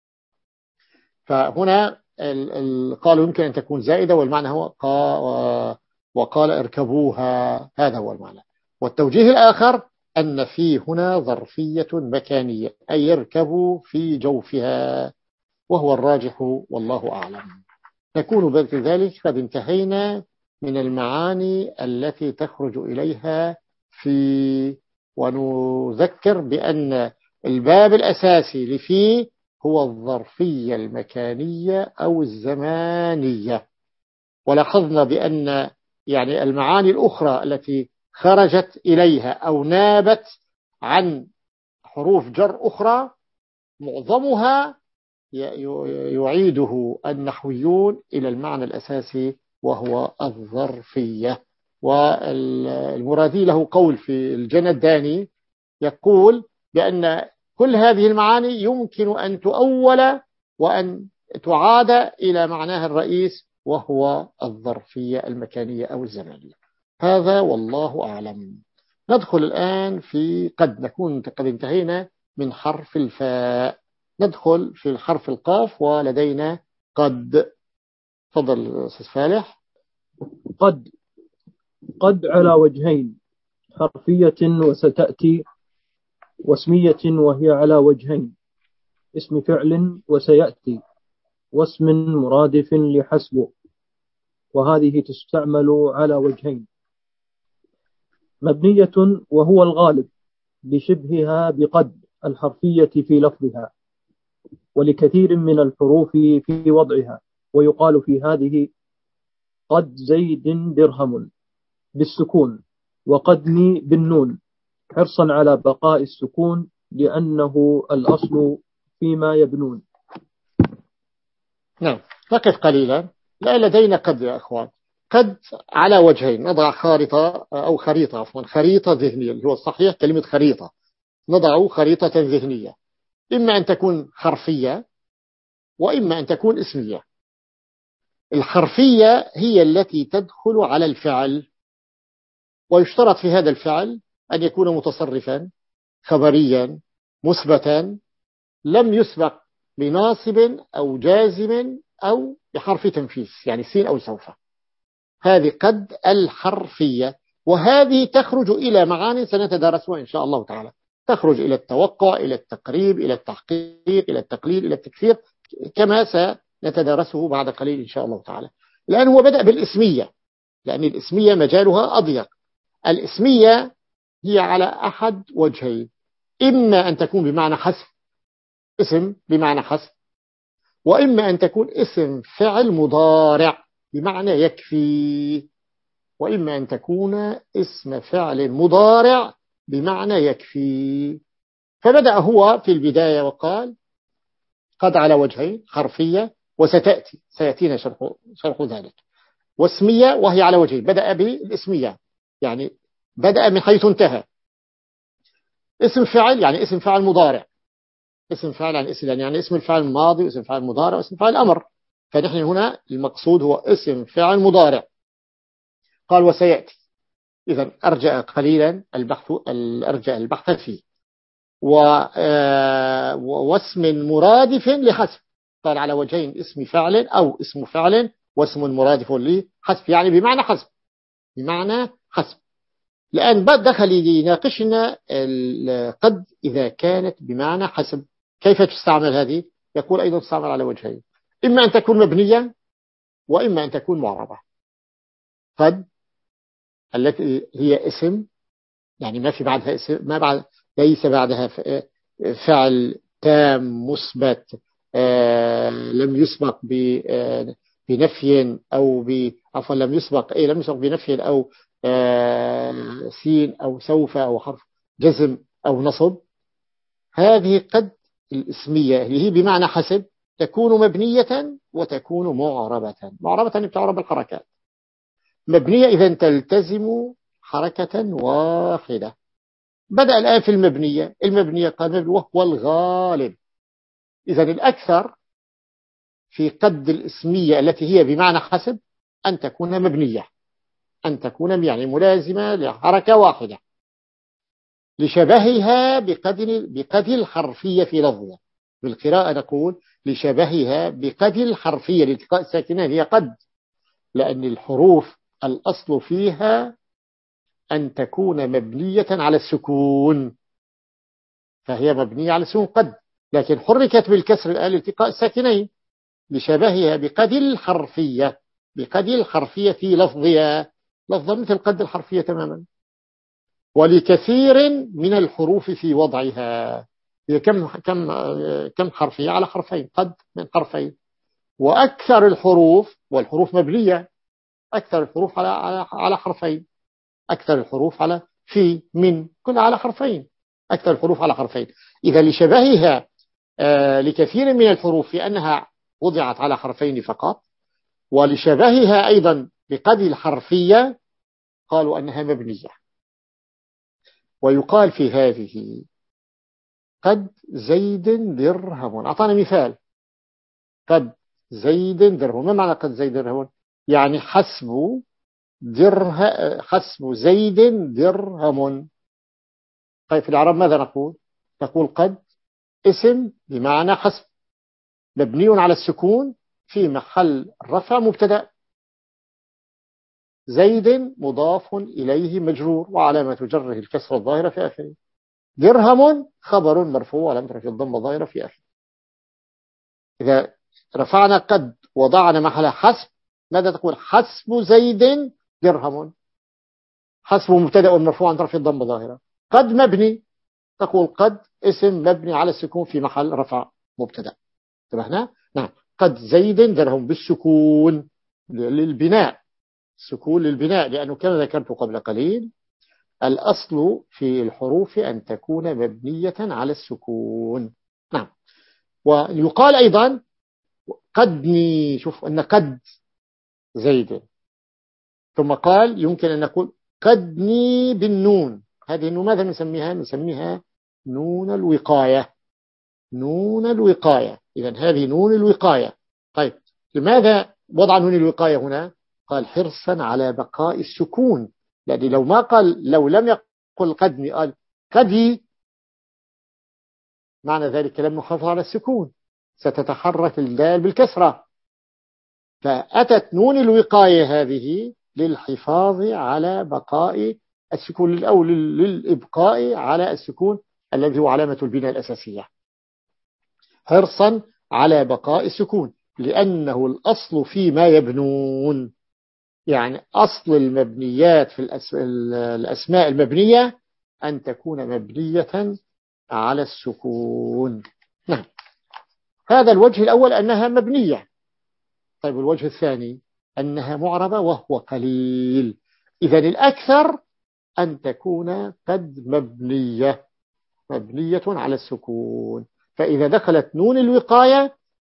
Speaker 1: فهنا قالوا يمكن أن تكون زائدة، والمعنى هو وقال اركبوها، هذا هو المعنى. والتوجيه الآخر أن في هنا ظرفية مكانية، أي يركبوا في جوفها، وهو الراجح والله أعلم. نكون بذلك قد انتهينا من المعاني التي تخرج إليها في، ونذكر بأن الباب الأساسي لفي هو الظرفية المكانية أو الزمانية. ولاحظنا بأن يعني المعاني الأخرى التي خرجت إليها أو نابت عن حروف جر أخرى معظمها يعيده النحويون إلى المعنى الأساسي وهو الظرفية. والمرادي له قول في الجنة الداني يقول بأن كل هذه المعاني يمكن أن تؤول وأن تعاد إلى معناها الرئيس وهو الظرفية المكانية أو الزمانية. هذا والله أعلم. ندخل الآن في قد نكون قد انتهينا من حرف الفاء، ندخل في الحرف القاف ولدينا قد. تفضل أستاذ فالح.
Speaker 2: قد قد على وجهين، حرفية وستأتي، واسمية وهي على وجهين، اسم فعل وسيأتي، واسم مرادف لحسب، وهذه تستعمل على وجهين. مبنية وهو الغالب بشبهها بقد الحرفية في لفظها، ولكثير من الحروف في وضعها، ويقال في هذه قد زيد درهم بالسكون، وقدني بالنون، حرصا على بقاء السكون لأنه الأصل فيما يبنون.
Speaker 1: نعم، نقف قليلا. لا لدينا قد يا أخوان، قد على وجهين. نضع خارطة أو خريطة عفوا خريطة ذهنية، اللي هو الصحيح كلمة خريطة. نضع خريطة ذهنية، إما أن تكون حرفية وإما أن تكون اسمية. الحرفية هي التي تدخل على الفعل، ويشترط في هذا الفعل أن يكون متصرفا خبريا مثبتا لم يسبق بناصب أو جازم أو بحرف تنفيس، يعني سين أو سوف. هذه قد الحرفية، وهذه تخرج إلى معاني سنتدارسها إن شاء الله تعالى. تخرج إلى التوقع، إلى التقريب، إلى التحقيق، إلى التقليل، إلى التكثير، كما سنتدارسه بعد قليل إن شاء الله تعالى. الآن هو بدأ بالإسمية، لأن الإسمية مجالها أضيق. الإسمية هي على أحد وجهين، إما أن تكون بمعنى حسب، اسم بمعنى حسب، وإما أن تكون اسم فعل مضارع بمعنى يكفي، وإما أن تكون اسم فعل مضارع بمعنى يكفي. فبدأ هو في البداية وقال قد على وجهين، حرفية وستأتي، سيأتينا شرح, شرح ذلك، واسمية وهي على وجهين. بدأ بالاسمية، يعني بدأ من حيث انتهى. اسم فعل يعني اسم فعل مضارع، اسم فعل يعني اسم يعني اسم الفعل الماضي واسم فعل مضارع واسم فعل الأمر. فنحن هنا المقصود هو اسم فعل مضارع. قال وسيأتي، إذا أرجع قليلا البحث أرجع البحث فيه. واسم مرادف لحسب، قال على وجهين، اسم فعل أو اسم فعل واسم مرادف لحسب، يعني بمعنى حسب، بمعنى حسب. الآن دخل يناقشنا قد إذا كانت بمعنى حسب كيف تستعمل هذه. يقول أيضا تستعمل على وجهين، إما أن تكون مبنية وإما أن تكون معربة. قد التي هي اسم، يعني ما في بعدها اسم، ما بعد ليس بعدها فعل تام مثبت لم يسبق بنفي أو ب عفوا لم يسبق أي لم يسبق بنفي أو سين أو سوف أو حرف جزم أو نصب. هذه قد الاسمية اللي هي بمعنى حسب تكون مبنية وتكون معربة. معربة بتعرب الحركات، مبنية إذا تلتزم حركة واحدة. بدأ الآن في المبنية. المبنية قال وهو الغالب. إذا الأكثر في قد الاسمية التي هي بمعنى حسب أن تكون مبنية، أن تكون يعني ملازمة لحركة واحدة لشبهها بقدر بقدر الحرفية في لفظها. بالقراءة نقول لشبهها بقدر الحرفية، لالتقاء الساكنين هي قد، لأن الحروف الأصل فيها أن تكون مبنية على السكون، فهي مبنية على السكون قد، لكن حركت بالكسر الآن لالتقاء الساكنين لشبهها بقدر الحرفية، بقدر الحرفية في لفظها، لفظا مثل قد الحرفية تماما. ولكثير من الحروف في وضعها، هي كم كم كم حرفية على حرفين، قد من حرفين. وأكثر الحروف والحروف مبنية، أكثر الحروف على على على حرفين، أكثر الحروف على في من كلها على حرفين، أكثر الحروف على حرفين. إذا لشبهها آه لكثير من الحروف في أنها وضعت على حرفين فقط، ولشبهها أيضا بقد الحرفية قالوا أنها مبنية. ويقال في هذه قد زيد درهم. أعطانا مثال، قد زيد درهم. ما معنى قد زيد درهم؟ يعني حسب درهم، حسب زيد درهم. طيب في العرب ماذا نقول؟ نقول قد اسم بمعنى حسب، مبني على السكون في محل رفع مبتدأ، زيد مضاف إليه مجرور وعلامة جره الكسر الظاهرة في آخره، درهم خبر مرفوع وعلامة رفعه الضمة الظاهرة في آخره. إذا رفعنا قد وضعنا محل حسب، ماذا تقول؟ حسب زيد درهم، حسب مبتدأ مرفوع عن رفع الضمة الظاهرة. قد مبني، تقول قد اسم مبني على السكون في محل رفع مبتدأ. انتبهنا؟ نعم. قد زيد درهم بالسكون للبناء، السكون للبناء، لأنه كما ذكرت قبل قليل الأصل في الحروف أن تكون مبنية على السكون. نعم. ويقال أيضا قدني، شوف أن قد زيد، ثم قال يمكن أن نقول قدني بالنون. هذه النون ماذا نسميها؟ نسميها نون الوقاية، نون الوقاية. إذن هذه نون الوقاية. طيب لماذا وضع نون الوقاية هنا؟ قال حرصا على بقاء السكون، لأن لو ما قال، لو لم يقل قدني قال قدي، معنى ذلك لم نحافظ على السكون، ستتحرك الدال بالكسرة. فأتت نون الوقاية هذه للحفاظ على بقاء السكون، أو للإبقاء على السكون الذي هو علامة البناء الأساسية، حرصا على بقاء السكون، لأنه الأصل فيما يبنون. يعني أصل المبنيات في الأسماء المبنية أن تكون مبنية على السكون. نعم. هذا الوجه الأول أنها مبنية. طيب الوجه الثاني أنها معربة وهو قليل. إذن الأكثر أن تكون قد مبنية، مبنية على السكون. فإذا دخلت نون الوقاية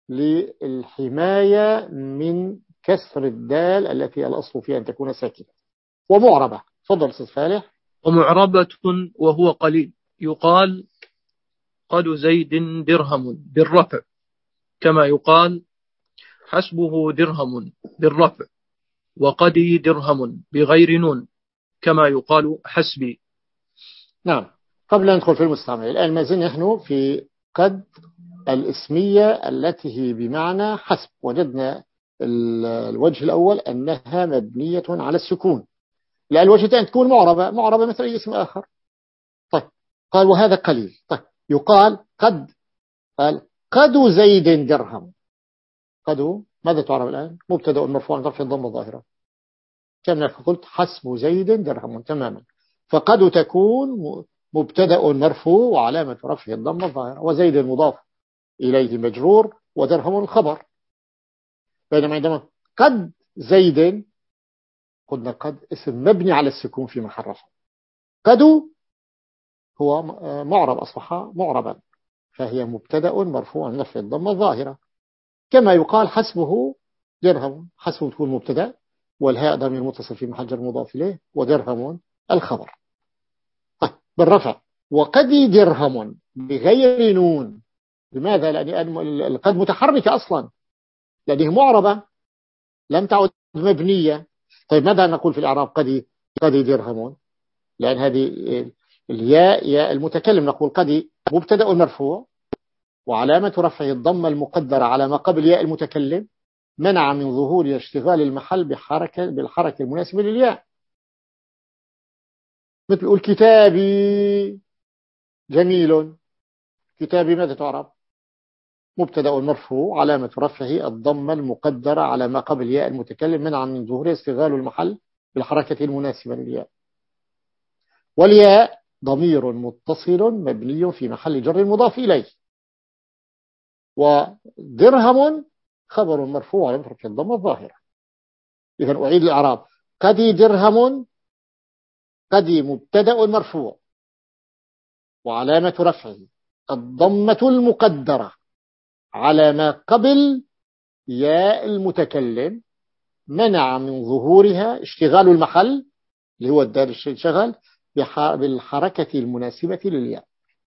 Speaker 1: للحماية من كسر الدال التي الأصل فيها أن تكون ساكنة. ومعربة، تفضل أستاذ فالح.
Speaker 2: ومعربة وهو قليل يقال قد زيد درهم بالرفع، كما يقال حسبه درهم بالرفع، وقدي درهم بغير نون، كما يقال حسبي.
Speaker 1: نعم. قبل أن ندخل في المستعمل، الآن ما زلنا نحن في قد الاسمية التي هي بمعنى حسب. وجدنا الوجه الأول أنها مبنية على السكون. لا، الوجه الثاني تكون معربة، معربة مثل أي اسم آخر. طيب قال وهذا قليل. طيب يقال قد، قال قد زيد درهم. قد ماذا تعرف الآن؟ مبتدأ مرفوع عن رفع الضمة الظاهرة، كما قلت حسب زيد درهم تماما. فقد تكون مبتدأ مرفوع وعلامة رفعه الضمة الظاهرة، وزيد مضاف إليه مجرور، ودرهم الخبر. بينما عندما قد زيد قلنا قد اسم مبني على السكون في محل رفع، قد هو معرب أصبح معربا، فهي مبتدأ مرفوع عن رفع الضمة الظاهرة. كما يقال حسبه درهم، حسبه تكون مبتدأ والهاء ضمير متصل في محل جر مضاف إليه، ودرهم الخبر. طيب بالرفع. وقدي درهم بغير نون. لماذا؟ لأن القد متحركة أصلا، لأنه معربة لم تعد مبنية. طيب ماذا نقول في الإعراب؟ قدي قدي درهم، لأن هذه الياء ياء المتكلم. نقول قدي مبتدأ مرفوع وعلامة رفعه الضمة المقدرة على ما قبل ياء المتكلم، منع من ظهور اشتغال المحل بحركة بالحركة المناسبة للياء. مثل قول كتابي جميل. كتابي ماذا تعرب؟ مبتدأ مرفوع علامة رفعه الضمة المقدرة على ما قبل ياء المتكلم، منع من ظهور استغلال المحل بالحركة المناسبة للياء. والياء ضمير متصل مبني في محل جر مضاف إليه. ودرهم خبر مرفوع علامة رفع الضمة الظاهرة. إذن أعيد الإعراب. قدي درهم، قدي مبتدأ مرفوع وعلامة رفعه الضمة المقدرة على ما قبل ياء المتكلم، منع من ظهورها اشتغال المحل اللي هو الدال الشغل بالحركة المناسبة للياء.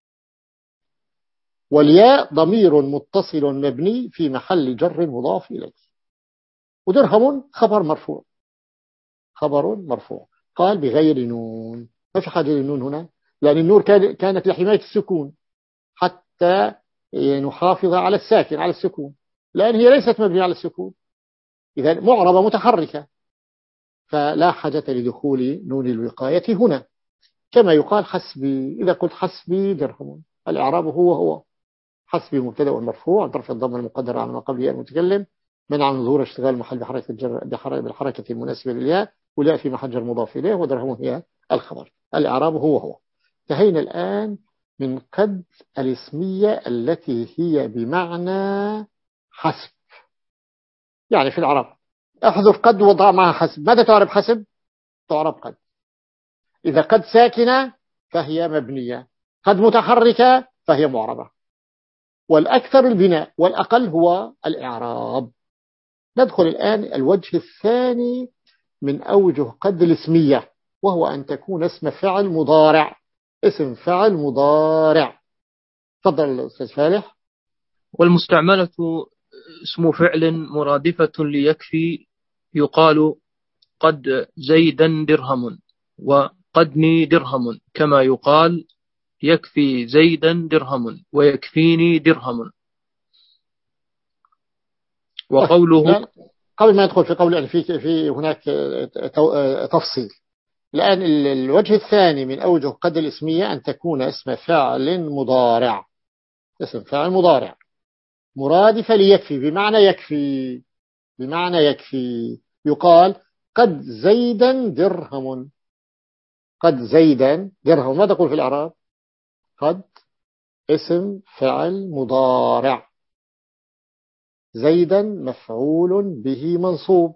Speaker 1: والياء ضمير متصل مبني في محل جر مضاف إليه. ودرهم خبر مرفوع، خبر مرفوع. قال بغير نون، ما في حاجة للنون هنا، لأن النور كانت لحماية السكون حتى نحافظ على الساكن على السكون، لأن هي ليست مبنية على السكون، إذا معربة متحركة، فلا حاجة لدخول نون الوقاية هنا. كما يقال حسبي، إذا قلت حسبي درهم، الإعراب هو هو حسبي مبتدأ مرفوع طرف الضمة المقدرة على ما قبل ياء المتكلم، منع من ظهور اشتغال محل بحركة الجر بالحركة المناسبة للياء، والياء في محل جر مضاف إليه، ودرهم هي الخبر. الإعراب هو هو. انتهينا الآن من قد الاسمية التي هي بمعنى حسب. يعني في العرب احذف قد وضع معها حسب، ماذا تعرب حسب؟ تعرب قد. إذا قد ساكنة فهي مبنية، قد متحركة فهي معربة. والأكثر البناء والأقل هو الإعراب. ندخل الآن الوجه الثاني من أوجه قد الاسمية، وهو أن تكون اسم فعل مضارع. اسم فعل مضارع. تفضل أستاذ فالح.
Speaker 2: والمستعملة اسم فعل مرادفة ليكفي، يقال قد زيدا درهم وقدني درهم، كما يقال يكفي زيدا درهم ويكفيني درهم. وقوله
Speaker 1: قبل ما يدخل في قول يعني في في هناك تفصيل. الآن الوجه الثاني من أوجه قد الاسمية أن تكون اسم فعل مضارع. اسم فعل مضارع مرادف ليكفي، بمعنى يكفي، بمعنى يكفي. يقال قد زيدا درهم، قد زيدا درهم. ماذا تقول في الإعراب؟ قد اسم فعل مضارع، زيدا مفعول به منصوب،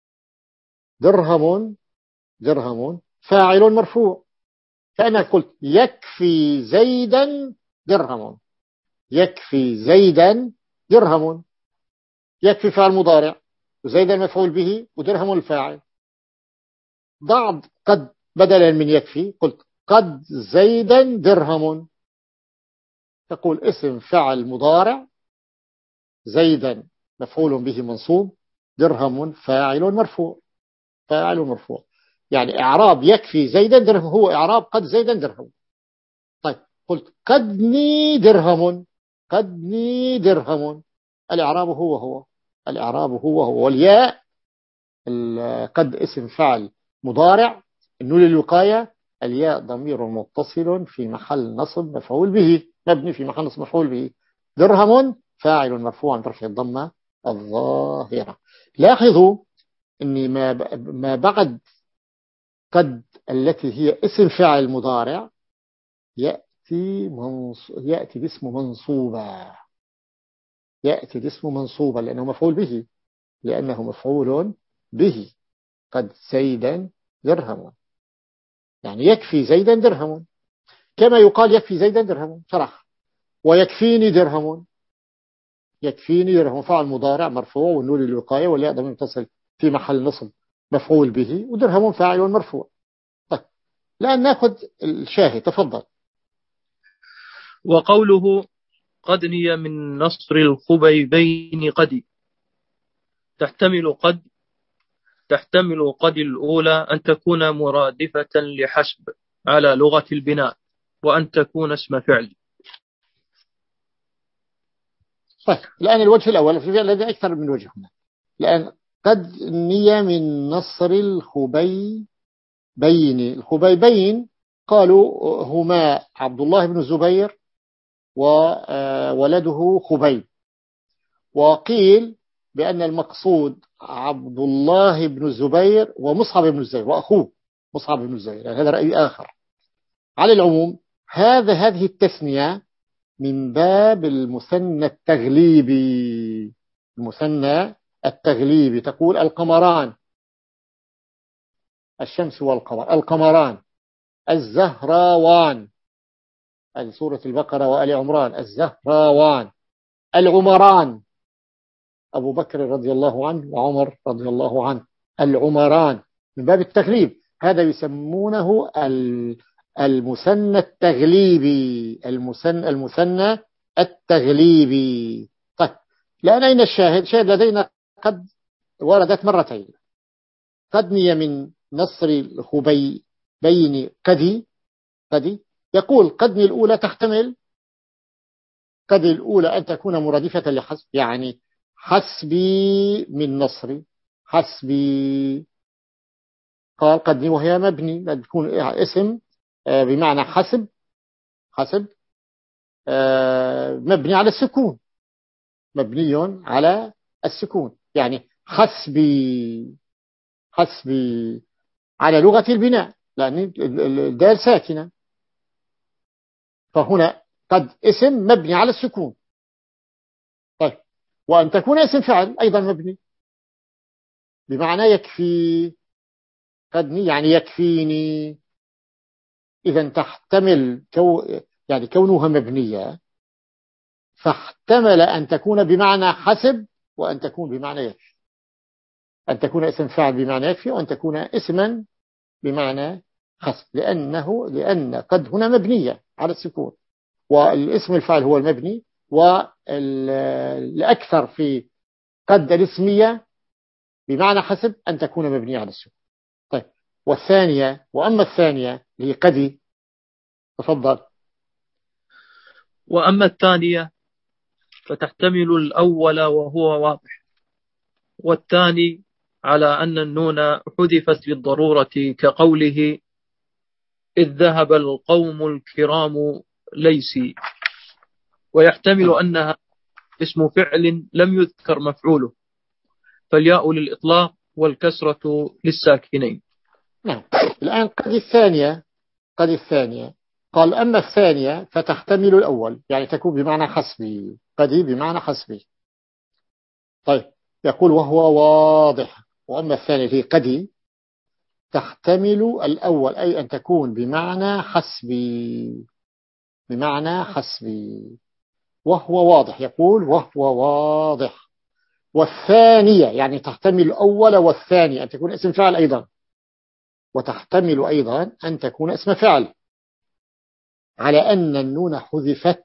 Speaker 1: درهم درهم فاعل مرفوع. فأنا قلت يكفي زيدا درهم، يكفي زيدا درهم. يكفي فعل مضارع وزيدا مفعول به ودرهم الفاعل. ضع قد بدلا من يكفي، قلت قد زيدا درهم. تقول اسم فعل مضارع، زيدا مفعول به منصوب، درهم فاعل مرفوع، فاعل مرفوع. يعني إعراب يكفي زيدا درهم هو إعراب قد زيدا درهم. طيب قلت قدني درهم، قدني درهم، الإعراب هو هو، الإعراب هو هو. والياء قد اسم فعل مضارع، النون للوقاية، الياء ضمير متصل في محل نصب مفعول به، مبني في محل نصب مفعول به. درهم فاعل مرفوع عن رفع الضمة الظاهرة. لاحظوا أن ما ما بعد قد التي هي اسم فاعل مضارع يأتي منص... يأتي باسم منصوبة، يأتي باسم منصوبة لأنه مفعول به، لأنه مفعول به. قد زيدا درهم، يعني يكفي زيدا درهم، كما يقال يكفي زيدا درهم شرح. ويكفيني درهم، يكفيني درهم فعل مضارع مرفوع والنون للوقاية والياء ضمير متصل في محل نصب مفعول به، ودرهم فاعل مرفوع. طيب الآن ناخذ الشاهد. تفضل.
Speaker 2: وقوله قدني من نصر الخبيبين قدي، تحتمل قد تحتمل قد الأولى أن تكون مرادفة لحسب على لغة البناء، وأن تكون اسم فعل.
Speaker 1: طيب الآن الوجه الأول في الذي أكثر من وجه هنا. الآن قد نية من نصر الخبيبين. الخبيبين قالوا هما عبد الله بن الزبير وولده خبيب، وقيل بأن المقصود عبد الله بن الزبير ومصعب بن الزبير وأخوه مصعب بن الزبير، يعني هذا رأي آخر. على العموم هذا هذه التثنية من باب المثنى التغليبي، المثنى التغليبي. تقول القمران الشمس والقمر. القمران، الزهراوان، هذه سورة البقرة وآل عمران، الزهراوان. العمران، أبو بكر رضي الله عنه وعمر رضي الله عنه، العمران من باب التغليب. هذا يسمونه المثنى التغليبي، المثنى المثنى التغليبي. طيب الآن أين الشاهد؟ شاهد لدينا قد وردت مرتين. قد نية من نصر الخبي بين قدي قدي يقول قدني الأولى تحتمل قد الأولى أن تكون مرادفة لحسب، يعني حسبي من نصري، حسبي. قال قدني وهي مبني، تكون اسم بمعنى حسب، حسب مبني على السكون، مبني على السكون، يعني حسبي، حسبي على لغة البناء لأن الدال ساكنة، فهنا قد اسم مبني على السكون. طيب وأن تكون اسم فعل أيضا مبني بمعنى يكفي، قدني يعني يكفيني. إذا تحتمل كو يعني كونها مبنية فاحتمل أن تكون بمعنى حسب وأن تكون بمعنى يكفي، أن تكون اسم فعل بمعنى يكفي وأن تكون اسما بمعنى حسب، لأنه لأن قد هنا مبنية على السكون والاسم الفاعل هو المبني، والأكثر في قد الاسمية بمعنى حسب أن تكون مبنية على السكون. طيب والثانية، وأما الثانية هي قدي، تفضل.
Speaker 2: وأما الثانية فتحتمل الأول وهو واضح، والثاني على أن النون حذفت بالضرورة كقوله إذ ذهب القوم الكرام ليسي، ويحتمل أنها اسم فعل لم يذكر مفعوله، فالياء للإطلاق والكسرة للساكنين.
Speaker 1: نعم. الآن قد الثانية، قد الثانية قال أما الثانية فتحتمل الأول، يعني تكون بمعنى حسبي، قدي بمعنى حسبي. طيب يقول وهو واضح. وأما الثانية هي قدي تحتمل الأول، أي أن تكون بمعنى حسبي، بمعنى حسبي، وهو واضح. يقول وهو واضح. والثانية يعني تحتمل الأول والثاني أن تكون اسم فعل أيضا، وتحتمل أيضا أن تكون اسم فعل، على أن النون حذفت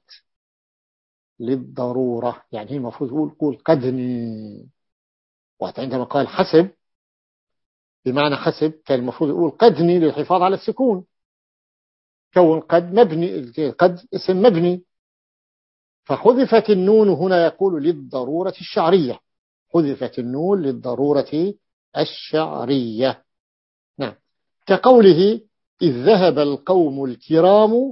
Speaker 1: للضرورة. يعني هي المفروض يقول قول قدني، وعندما قال حسب بمعنى حسب كان المفروض يقول قدني للحفاظ على السكون، كون قد مبني، قد اسم مبني، فحذفت النون هنا يقول للضرورة الشعرية، حذفت النون للضرورة الشعرية. نعم. كقوله إذ ذهب القوم الكرام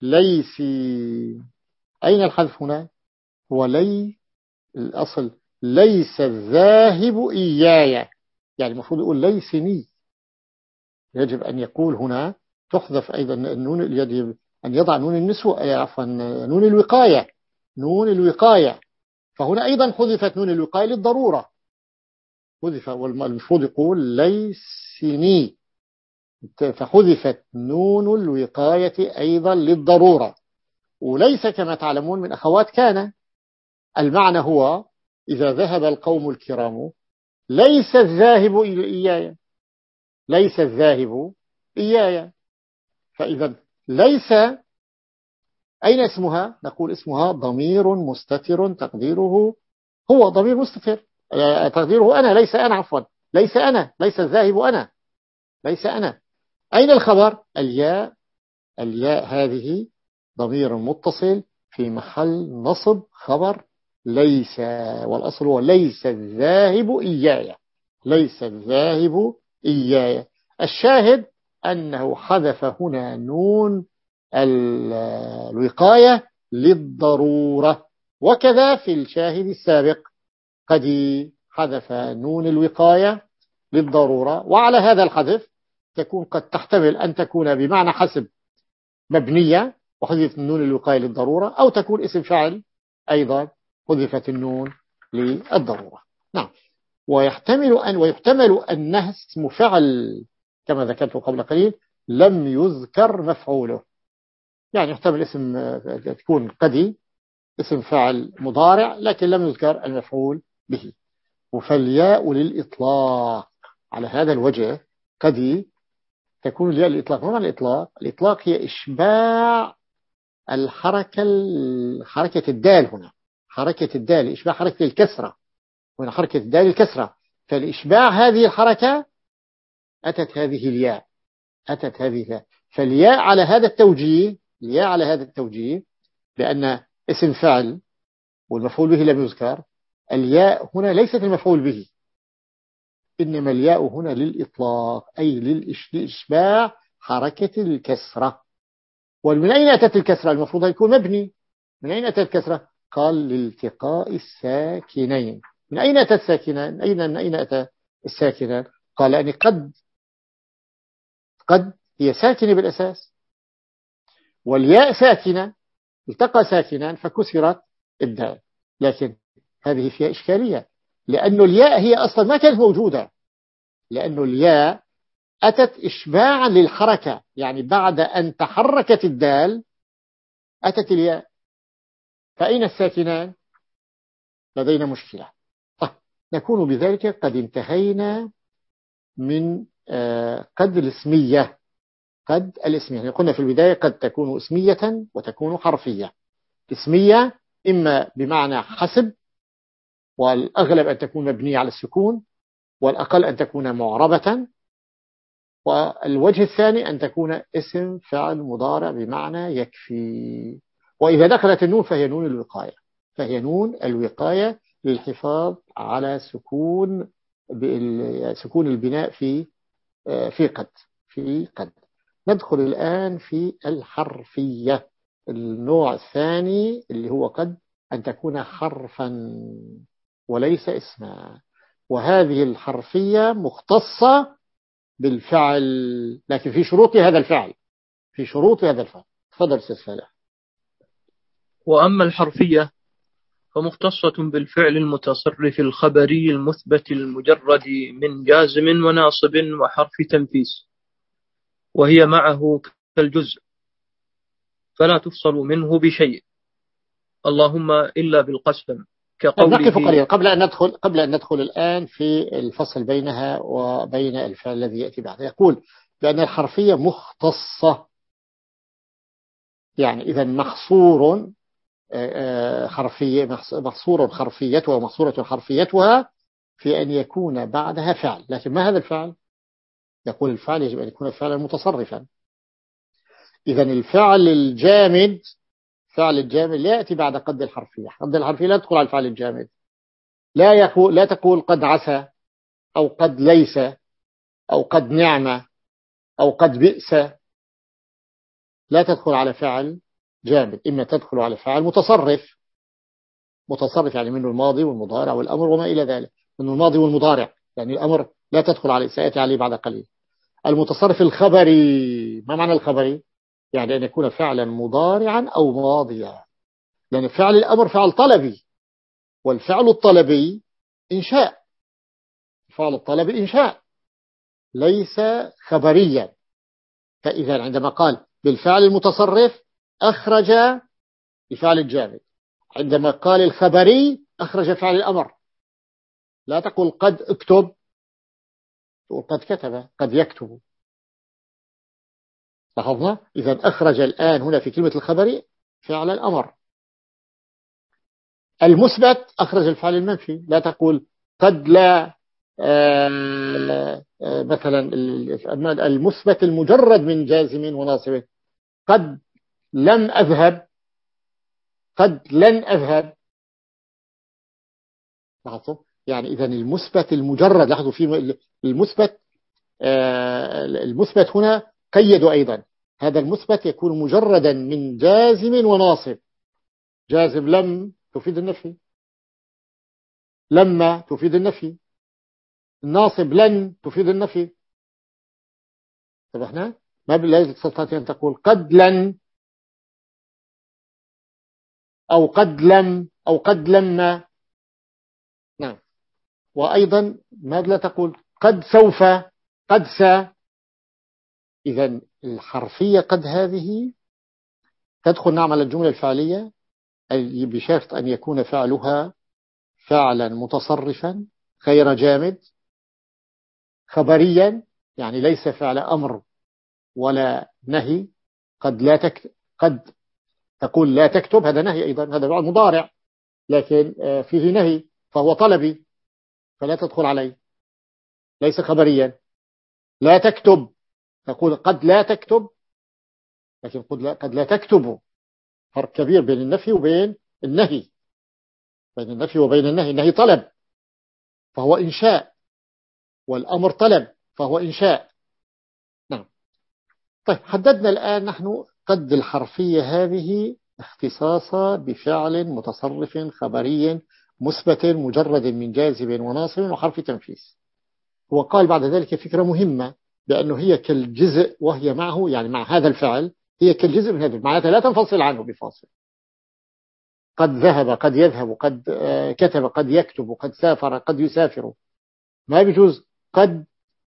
Speaker 1: ليسي. أين الحذف هنا؟ هو لي الأصل ليس الذاهب إياي، يعني المفروض يقول ليسني، يجب أن يقول هنا تحذف أيضا النون، يجب أن يضع نون النسوة، عفوا نون الوقاية، نون الوقاية، فهنا أيضا حذفت نون الوقاية للضرورة، حذف، والمفروض يقول ليسني، فحذفت نون الوقاية أيضا للضرورة. وليس كما تعلمون من أخوات كان، المعنى هو إذا ذهب القوم الكرام ليس الذاهب إياي، ليس الذاهب إياي، فإذا ليس أين اسمها؟ نقول اسمها ضمير مستتر تقديره هو ضمير مستتر، تقديره أنا، ليس أنا، عفوا ليس أنا، ليس الذاهب أنا، ليس أنا. أين الخبر؟ الياء، الياء هذه ضمير متصل في محل نصب خبر ليس، والأصل هو ليس الذاهب إياي، ليس الذاهب إياي. الشاهد أنه حذف هنا نون الوقاية للضرورة، وكذا في الشاهد السابق قد حذف نون الوقاية للضرورة. وعلى هذا الحذف تكون قد تحتمل أن تكون بمعنى حسب مبنية وحذف النون الوقاية للضرورة، أو تكون اسم فاعل أيضا حذفت النون للضرورة. نعم. ويحتمل أن ويحتمل أنها اسم فعل كما ذكرت قبل قليل لم يذكر مفعوله. يعني يحتمل اسم تكون قدي اسم فاعل مضارع لكن لم يذكر المفعول به. فالياء للإطلاق على هذا الوجه قدي تكون الياء للإطلاق. ما معنى الإطلاق؟ الإطلاق هي إشباع الحركة حركة الدال هنا، حركة الدال إشباع حركة الكسرة، هنا حركة الدال الكسرة، فالإشباع هذه الحركة أتت هذه الياء، أتت هذه الياء. فالياء على هذا التوجيه، الياء على هذا التوجيه بأن اسم فعل والمفعول به لم يذكر، الياء هنا ليست المفعول به، إنما الياء هنا للإطلاق أي للإشباع حركة الكسرة. ومن أين أتت الكسرة؟ المفروض يكون مبني. من أين أتت الكسرة؟ قال لالتقاء الساكنين. من أين أتت الساكنان؟ أين من أين أتى الساكنان؟ قال أن قد قد هي ساكنة بالأساس، والياء ساكنة، التقى ساكنان فكسرت الدال. لكن هذه فيها إشكالية، لأن الياء هي أصلا ما كانت موجودة، لأن الياء أتت إشباعا للحركة، يعني بعد أن تحركت الدال أتت الياء. فأين الساكنان؟ لدينا مشكلة. طيب نكون بذلك قد انتهينا من قد الاسمية. قد الاسمية يعني قلنا في البداية قد تكون اسمية وتكون حرفية. اسمية إما بمعنى حسب، والأغلب أن تكون مبنية على السكون، والأقل أن تكون معربة، والوجه الثاني أن تكون اسم فعل مضارع بمعنى يكفي. وإذا دخلت النون فهي نون الوقاية، فهي نون الوقاية للحفاظ على سكون سكون البناء في في قد في قد. ندخل الآن في الحرفية، النوع الثاني اللي هو قد أن تكون حرفا وليس اسما. وهذه الحرفية مختصة بالفعل، لكن في شروط هذا الفعل، في شروط هذا الفعل. تفضل أستاذ فالح.
Speaker 2: وأما الحرفية فمختصة بالفعل المتصرف الخبري المثبت المجرد من جازم وناصب وحرف تنفيس، وهي معه كالجزء فلا تفصل منه بشيء اللهم إلا بالقسم كقوله.
Speaker 1: نقف قليلا قبل أن ندخل قبل أن ندخل الآن في الفصل بينها وبين الفعل الذي يأتي بعده. يقول بأن الحرفية مختصة، يعني إذا محصور حرفية محصور حرفيتها ومحصورة حرفيتها في أن يكون بعدها فعل. لكن ما هذا الفعل؟ يقول الفعل يجب أن يكون فعلا متصرفا. إذا الفعل الجامد، فعل الجامد لا يأتي بعد قد الحرفية. قد الحرفية لا تدخل على الفعل الجامد. لا يقول لا تقول قد عسى أو قد ليس أو قد نعمة أو قد بئس، لا تدخل على فعل جامد، إما تدخل على فعل متصرف. متصرف يعني منه الماضي والمضارع والأمر وما إلى ذلك، منه الماضي والمضارع، يعني الأمر لا تدخل عليه، سيأتي عليه بعد قليل. المتصرف الخبري، ما معنى الخبري؟ يعني أن يكون فعلا مضارعا أو ماضيا، لأن فعل الأمر فعل طلبي، والفعل الطلبي إنشاء، فعل الطلبي إنشاء ليس خبريا. فإذا عندما قال بالفعل المتصرف أخرج الفعل الجامد، عندما قال الخبري أخرج فعل الأمر. لا تقول قد اكتب، تقول قد كتب، قد يكتب. لاحظنا؟ إذا أخرج الآن هنا في كلمة الخبري فعل الأمر. المثبت أخرج الفعل المنفي. لا تقول قد لا آه آه مثلا المثبت المجرد من جازم وناصب، قد لم أذهب، قد لن أذهب. لاحظوا؟ يعني إذا المثبت المجرد، لاحظوا في المثبت آه المثبت هنا قيدوا أيضا، هذا المثبت يكون مجردا من جازم وناصب. جازم لم تفيد النفي، لما تفيد النفي، الناصب لن تفيد النفي. طب احنا ما لا تستطيع أن تقول قد لن أو قد لم أو قد لما. نعم. وأيضا ما لا تقول قد سوف، قد سا. إذن الحرفية قد هذه تدخل نعمل الجملة الفعلية بشرط أن يكون فعلها فعلا متصرفا غير جامد، خبريا يعني ليس فعل أمر ولا نهي. قد لا تكتب، قد تقول لا تكتب، هذا نهي أيضا، هذا بعد مضارع لكن فيه نهي فهو طلبي فلا تدخل عليه، ليس خبريا. لا تكتب، تقول قد لا تكتب لكن قد لا, قد لا تكتب. فرق كبير بين النفي وبين النهي، بين النفي وبين النهي. النهي طلب فهو إنشاء، والأمر طلب فهو إنشاء. نعم. طيب حددنا الآن نحن قد الحرفية هذه اختصاصا بفعل متصرف خبري مثبت مجرد من جازم وناصب وحرف تنفيس. وقال بعد ذلك فكرة مهمة بأنه هي كالجزء وهي معه، يعني مع هذا الفعل هي كالجزء من هذا، معناتها لا تنفصل عنه بفاصل. قد ذهب، قد يذهب، قد كتب، قد يكتب، قد سافر، قد يسافر. ما بيجوز قد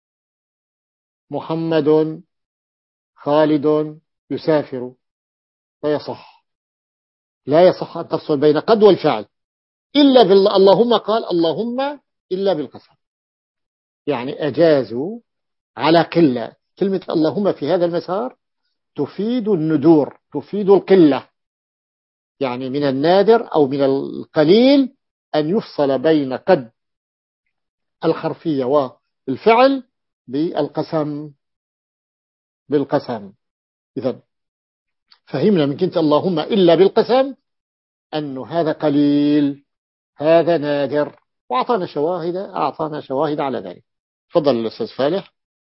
Speaker 1: محمد خالد يسافر، لا يصح، لا يصح أن تفصل بين قد والفعل إلا بال... اللهم قال اللهم إلا بالقسم، يعني أجازوا على قلة. كلمة اللهم في هذا المسار تفيد الندور، تفيد القلة، يعني من النادر أو من القليل أن يفصل بين قد الحرفية والفعل بالقسم، بالقسم. إذن فهمنا من كلمة اللهم إلا بالقسم أنه هذا قليل، هذا نادر، وأعطانا شواهد، أعطانا شواهد على ذلك. تفضل الأستاذ فالح.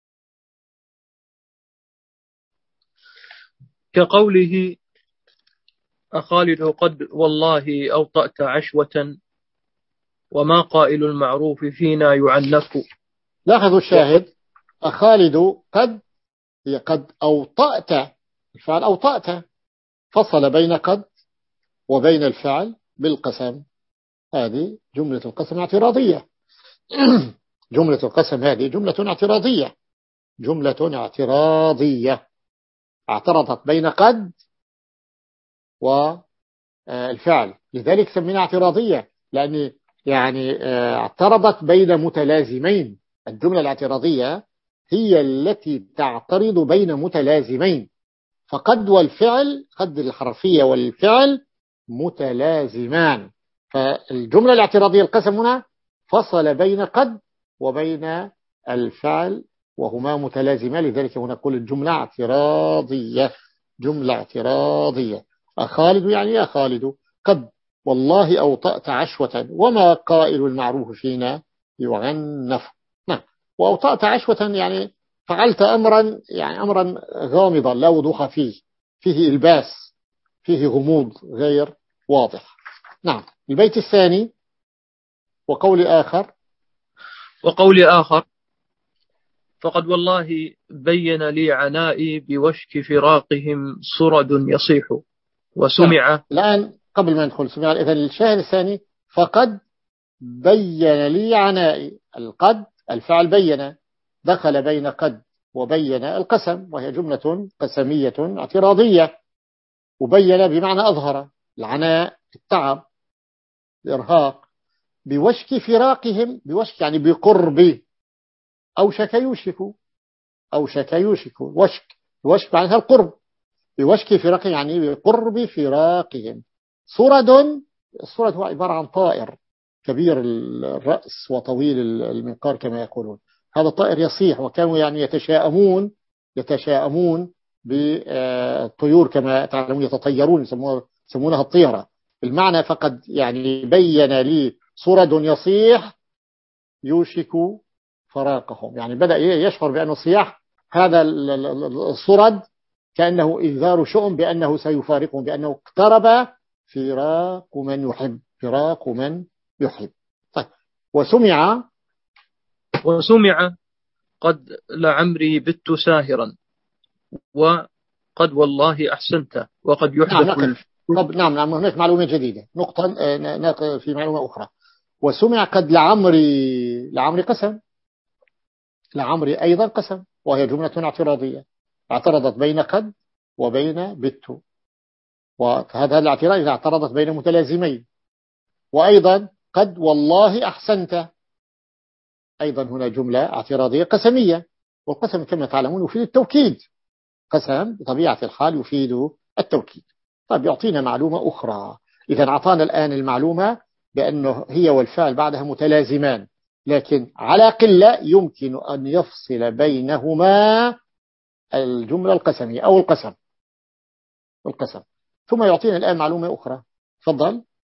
Speaker 2: كقوله أخالد قد والله أوطأت عشوة وما قائل المعروف فينا يعنف.
Speaker 1: لاحظوا الشاهد، أخالد قد هي قد أوطأت، الفعل أوطأت، فصل بين قد وبين الفعل بالقسم. هذه جملة القسم اعتراضية. جملة القسم هذه جملة اعتراضية، جملة اعتراضية اعترضت بين قد والفعل، لذلك سمينا اعتراضية، لأن يعني اعترضت بين متلازمين. الجملة الاعتراضية هي التي تعترض بين متلازمين، فقد والفعل، قد الحرفية والفعل متلازمان. فالجملة الاعتراضية القسم هنا فصل بين قد وبين الفعل وهما متلازمان، لذلك هنا نقول الجملة اعتراضية، جملة اعتراضية. أخالد يعني يا خالد قد والله أوطأت عشوة وما قائل المعروف فينا يعنف. نعم. وأوطأت عشوة يعني فعلت أمرا، يعني أمرا غامضا لا وضوح فيه، فيه إلباس، فيه غموض غير واضح. نعم. البيت الثاني وقول آخر،
Speaker 2: وقول آخر فقد والله بين لي عنائي بوشك فراقهم صرد يصيح وسمع.
Speaker 1: نعم. الآن قبل ما ندخل سمع، إذن الشاهد الثاني فقد بين لي عنائي، القد الفعل بين، دخل بين قد وبين القسم، وهي جملة قسمية اعتراضية. وبين بمعنى أظهر، العناء التعب الإرهاق. بوشك فراقهم، بوشك يعني بقرب، أو شك يوشك، أو شك يوشك، وشك، وشك معناها القرب. بوشك فراقهم يعني بقرب فراقهم. صرد، الصرد هو عبارة عن طائر كبير الرأس وطويل المنقار كما يقولون. هذا الطائر يصيح، وكانوا يعني يتشاءمون يتشاءمون بالطيور كما تعلمون، يتطيرون، يسمونها الطيرة. المعنى فقد يعني بين لي صرد يصيح يوشك فراقهم، يعني بدأ يشعر بأن الصياح هذا الصرد كأنه إنذار شؤم بأنه سيفارقهم، بأنه اقترب فراق من يحب، فراق من يحب. طيب. وسمع
Speaker 2: وسمع قد لعمري بت ساهرا وقد والله أحسنت وقد يحدث.
Speaker 1: نعم. طب نعم نعم هناك معلومة جديدة، نقطة في معلومة أخرى. وسمع قد لعمري، لعمري قسم، لعمري أيضا قسم، وهي جملة اعتراضية. اعترضت بين قد وبين بت، وهذا الاعتراض إذا اعترضت بين متلازمين. وأيضا قد والله أحسنت، أيضا هنا جملة اعتراضية قسمية، والقسم كما تعلمون يفيد التوكيد، قسم بطبيعة الحال يفيد التوكيد. طيب يعطينا معلومة أخرى. إذا أعطانا الآن المعلومة بأنه هي والفعل بعدها متلازمان، لكن على قلة يمكن أن يفصل بينهما الجملة القسمية أو القسم القسم ثم يعطينا الآن معلومة أخرى. تفضل.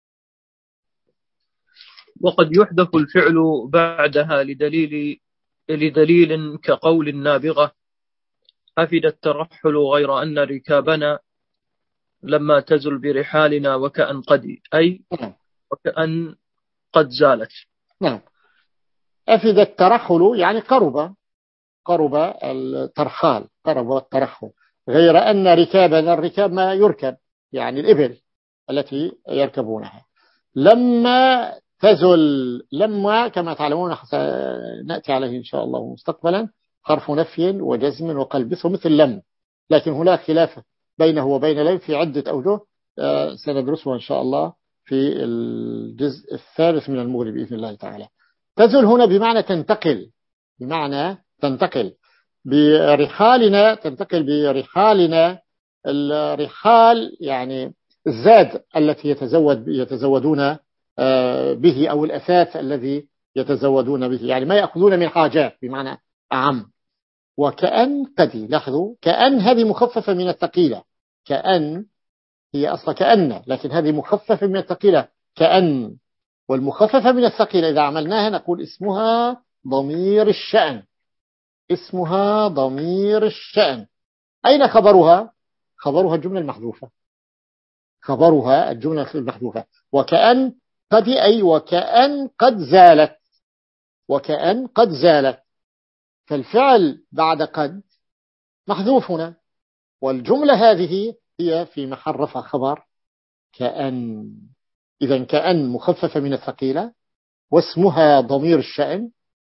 Speaker 2: وقد يحذف الفعل بعدها لدليل لدليل كقول النابغة أفد الترحل غير أن ركابنا لما تزل برحالنا وكأن قد، أي وكأن قد زالت.
Speaker 1: نعم. أفد الترحل يعني قرب قرب الترحال، قرب الترحل، غير أن ركابنا، الركاب ما يركب يعني الإبل التي يركبونها، لما تزل، لما كما تعلمون نأتي عليه إن شاء الله مستقبلا حرف نفي وجزم وقلبس مثل لم، لكن هناك خلاف بينه وبين لم في عدة أوجه سندرسه إن شاء الله في الجزء الثالث من المغرب بإذن الله تعالى. تزل هنا بمعنى تنتقل، بمعنى تنتقل برحالنا، تنتقل برحالنا. الرحال يعني الزاد التي يتزود يتزودون به أو الأثاث الذي يتزودون به، يعني ما يأخذون من حاجات بمعنى أعم. وكأن قد، لاحظوا كأن هذه مخففة من الثقيلة، كأن هي أصلا كأن، لكن هذه مخففة من الثقيلة كأن. والمخففة من الثقيلة إذا عملناها نقول اسمها ضمير الشأن، اسمها ضمير الشأن. أين خبرها؟ خبرها الجملة المحذوفة، خبرها الجملة المحذوفة. وكأن قد، أي وكأن قد زالت، وكأن قد زالت، فالفعل بعد قد محذوف هنا، والجملة هذه هي في محل رفع خبر كأن. إذا كأن مخففة من الثقيلة واسمها ضمير الشأن،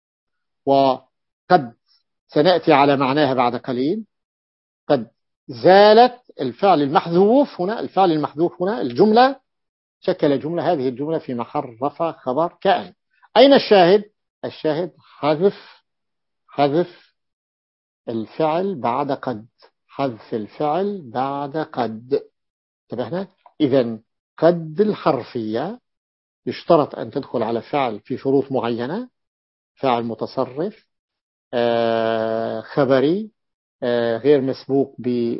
Speaker 1: وقد سنأتي على معناها بعد قليل. قد زالت الفعل المحذوف هنا، الفعل المحذوف هنا الجملة شكل جملة، هذه الجملة في محل رفع خبر كأن. أين الشاهد؟ الشاهد حذف حذف الفعل بعد قد، حذف الفعل بعد قد. انتبهنا؟ إذن قد الحرفية يشترط أن تدخل على فعل في شروط معينة، فعل متصرف آه خبري آه غير مسبوق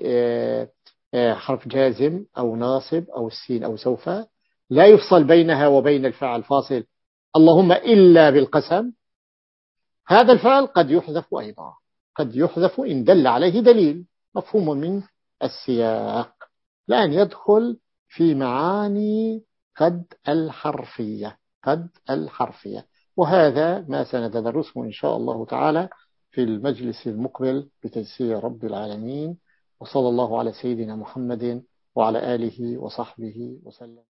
Speaker 1: بحرف جازم أو ناصب أو السين أو سوف، لا يفصل بينها وبين الفعل فاصل اللهم إلا بالقسم. هذا الفعل قد يحذف أيضا، قد يحذف إن دل عليه دليل مفهوم من السياق، لأن يدخل في معاني قد الحرفية، قد الحرفية. وهذا ما سنتدرسه إن شاء الله تعالى في المجلس المقبل بتيسير رب العالمين. وصلى الله على سيدنا محمد وعلى آله وصحبه وسلم.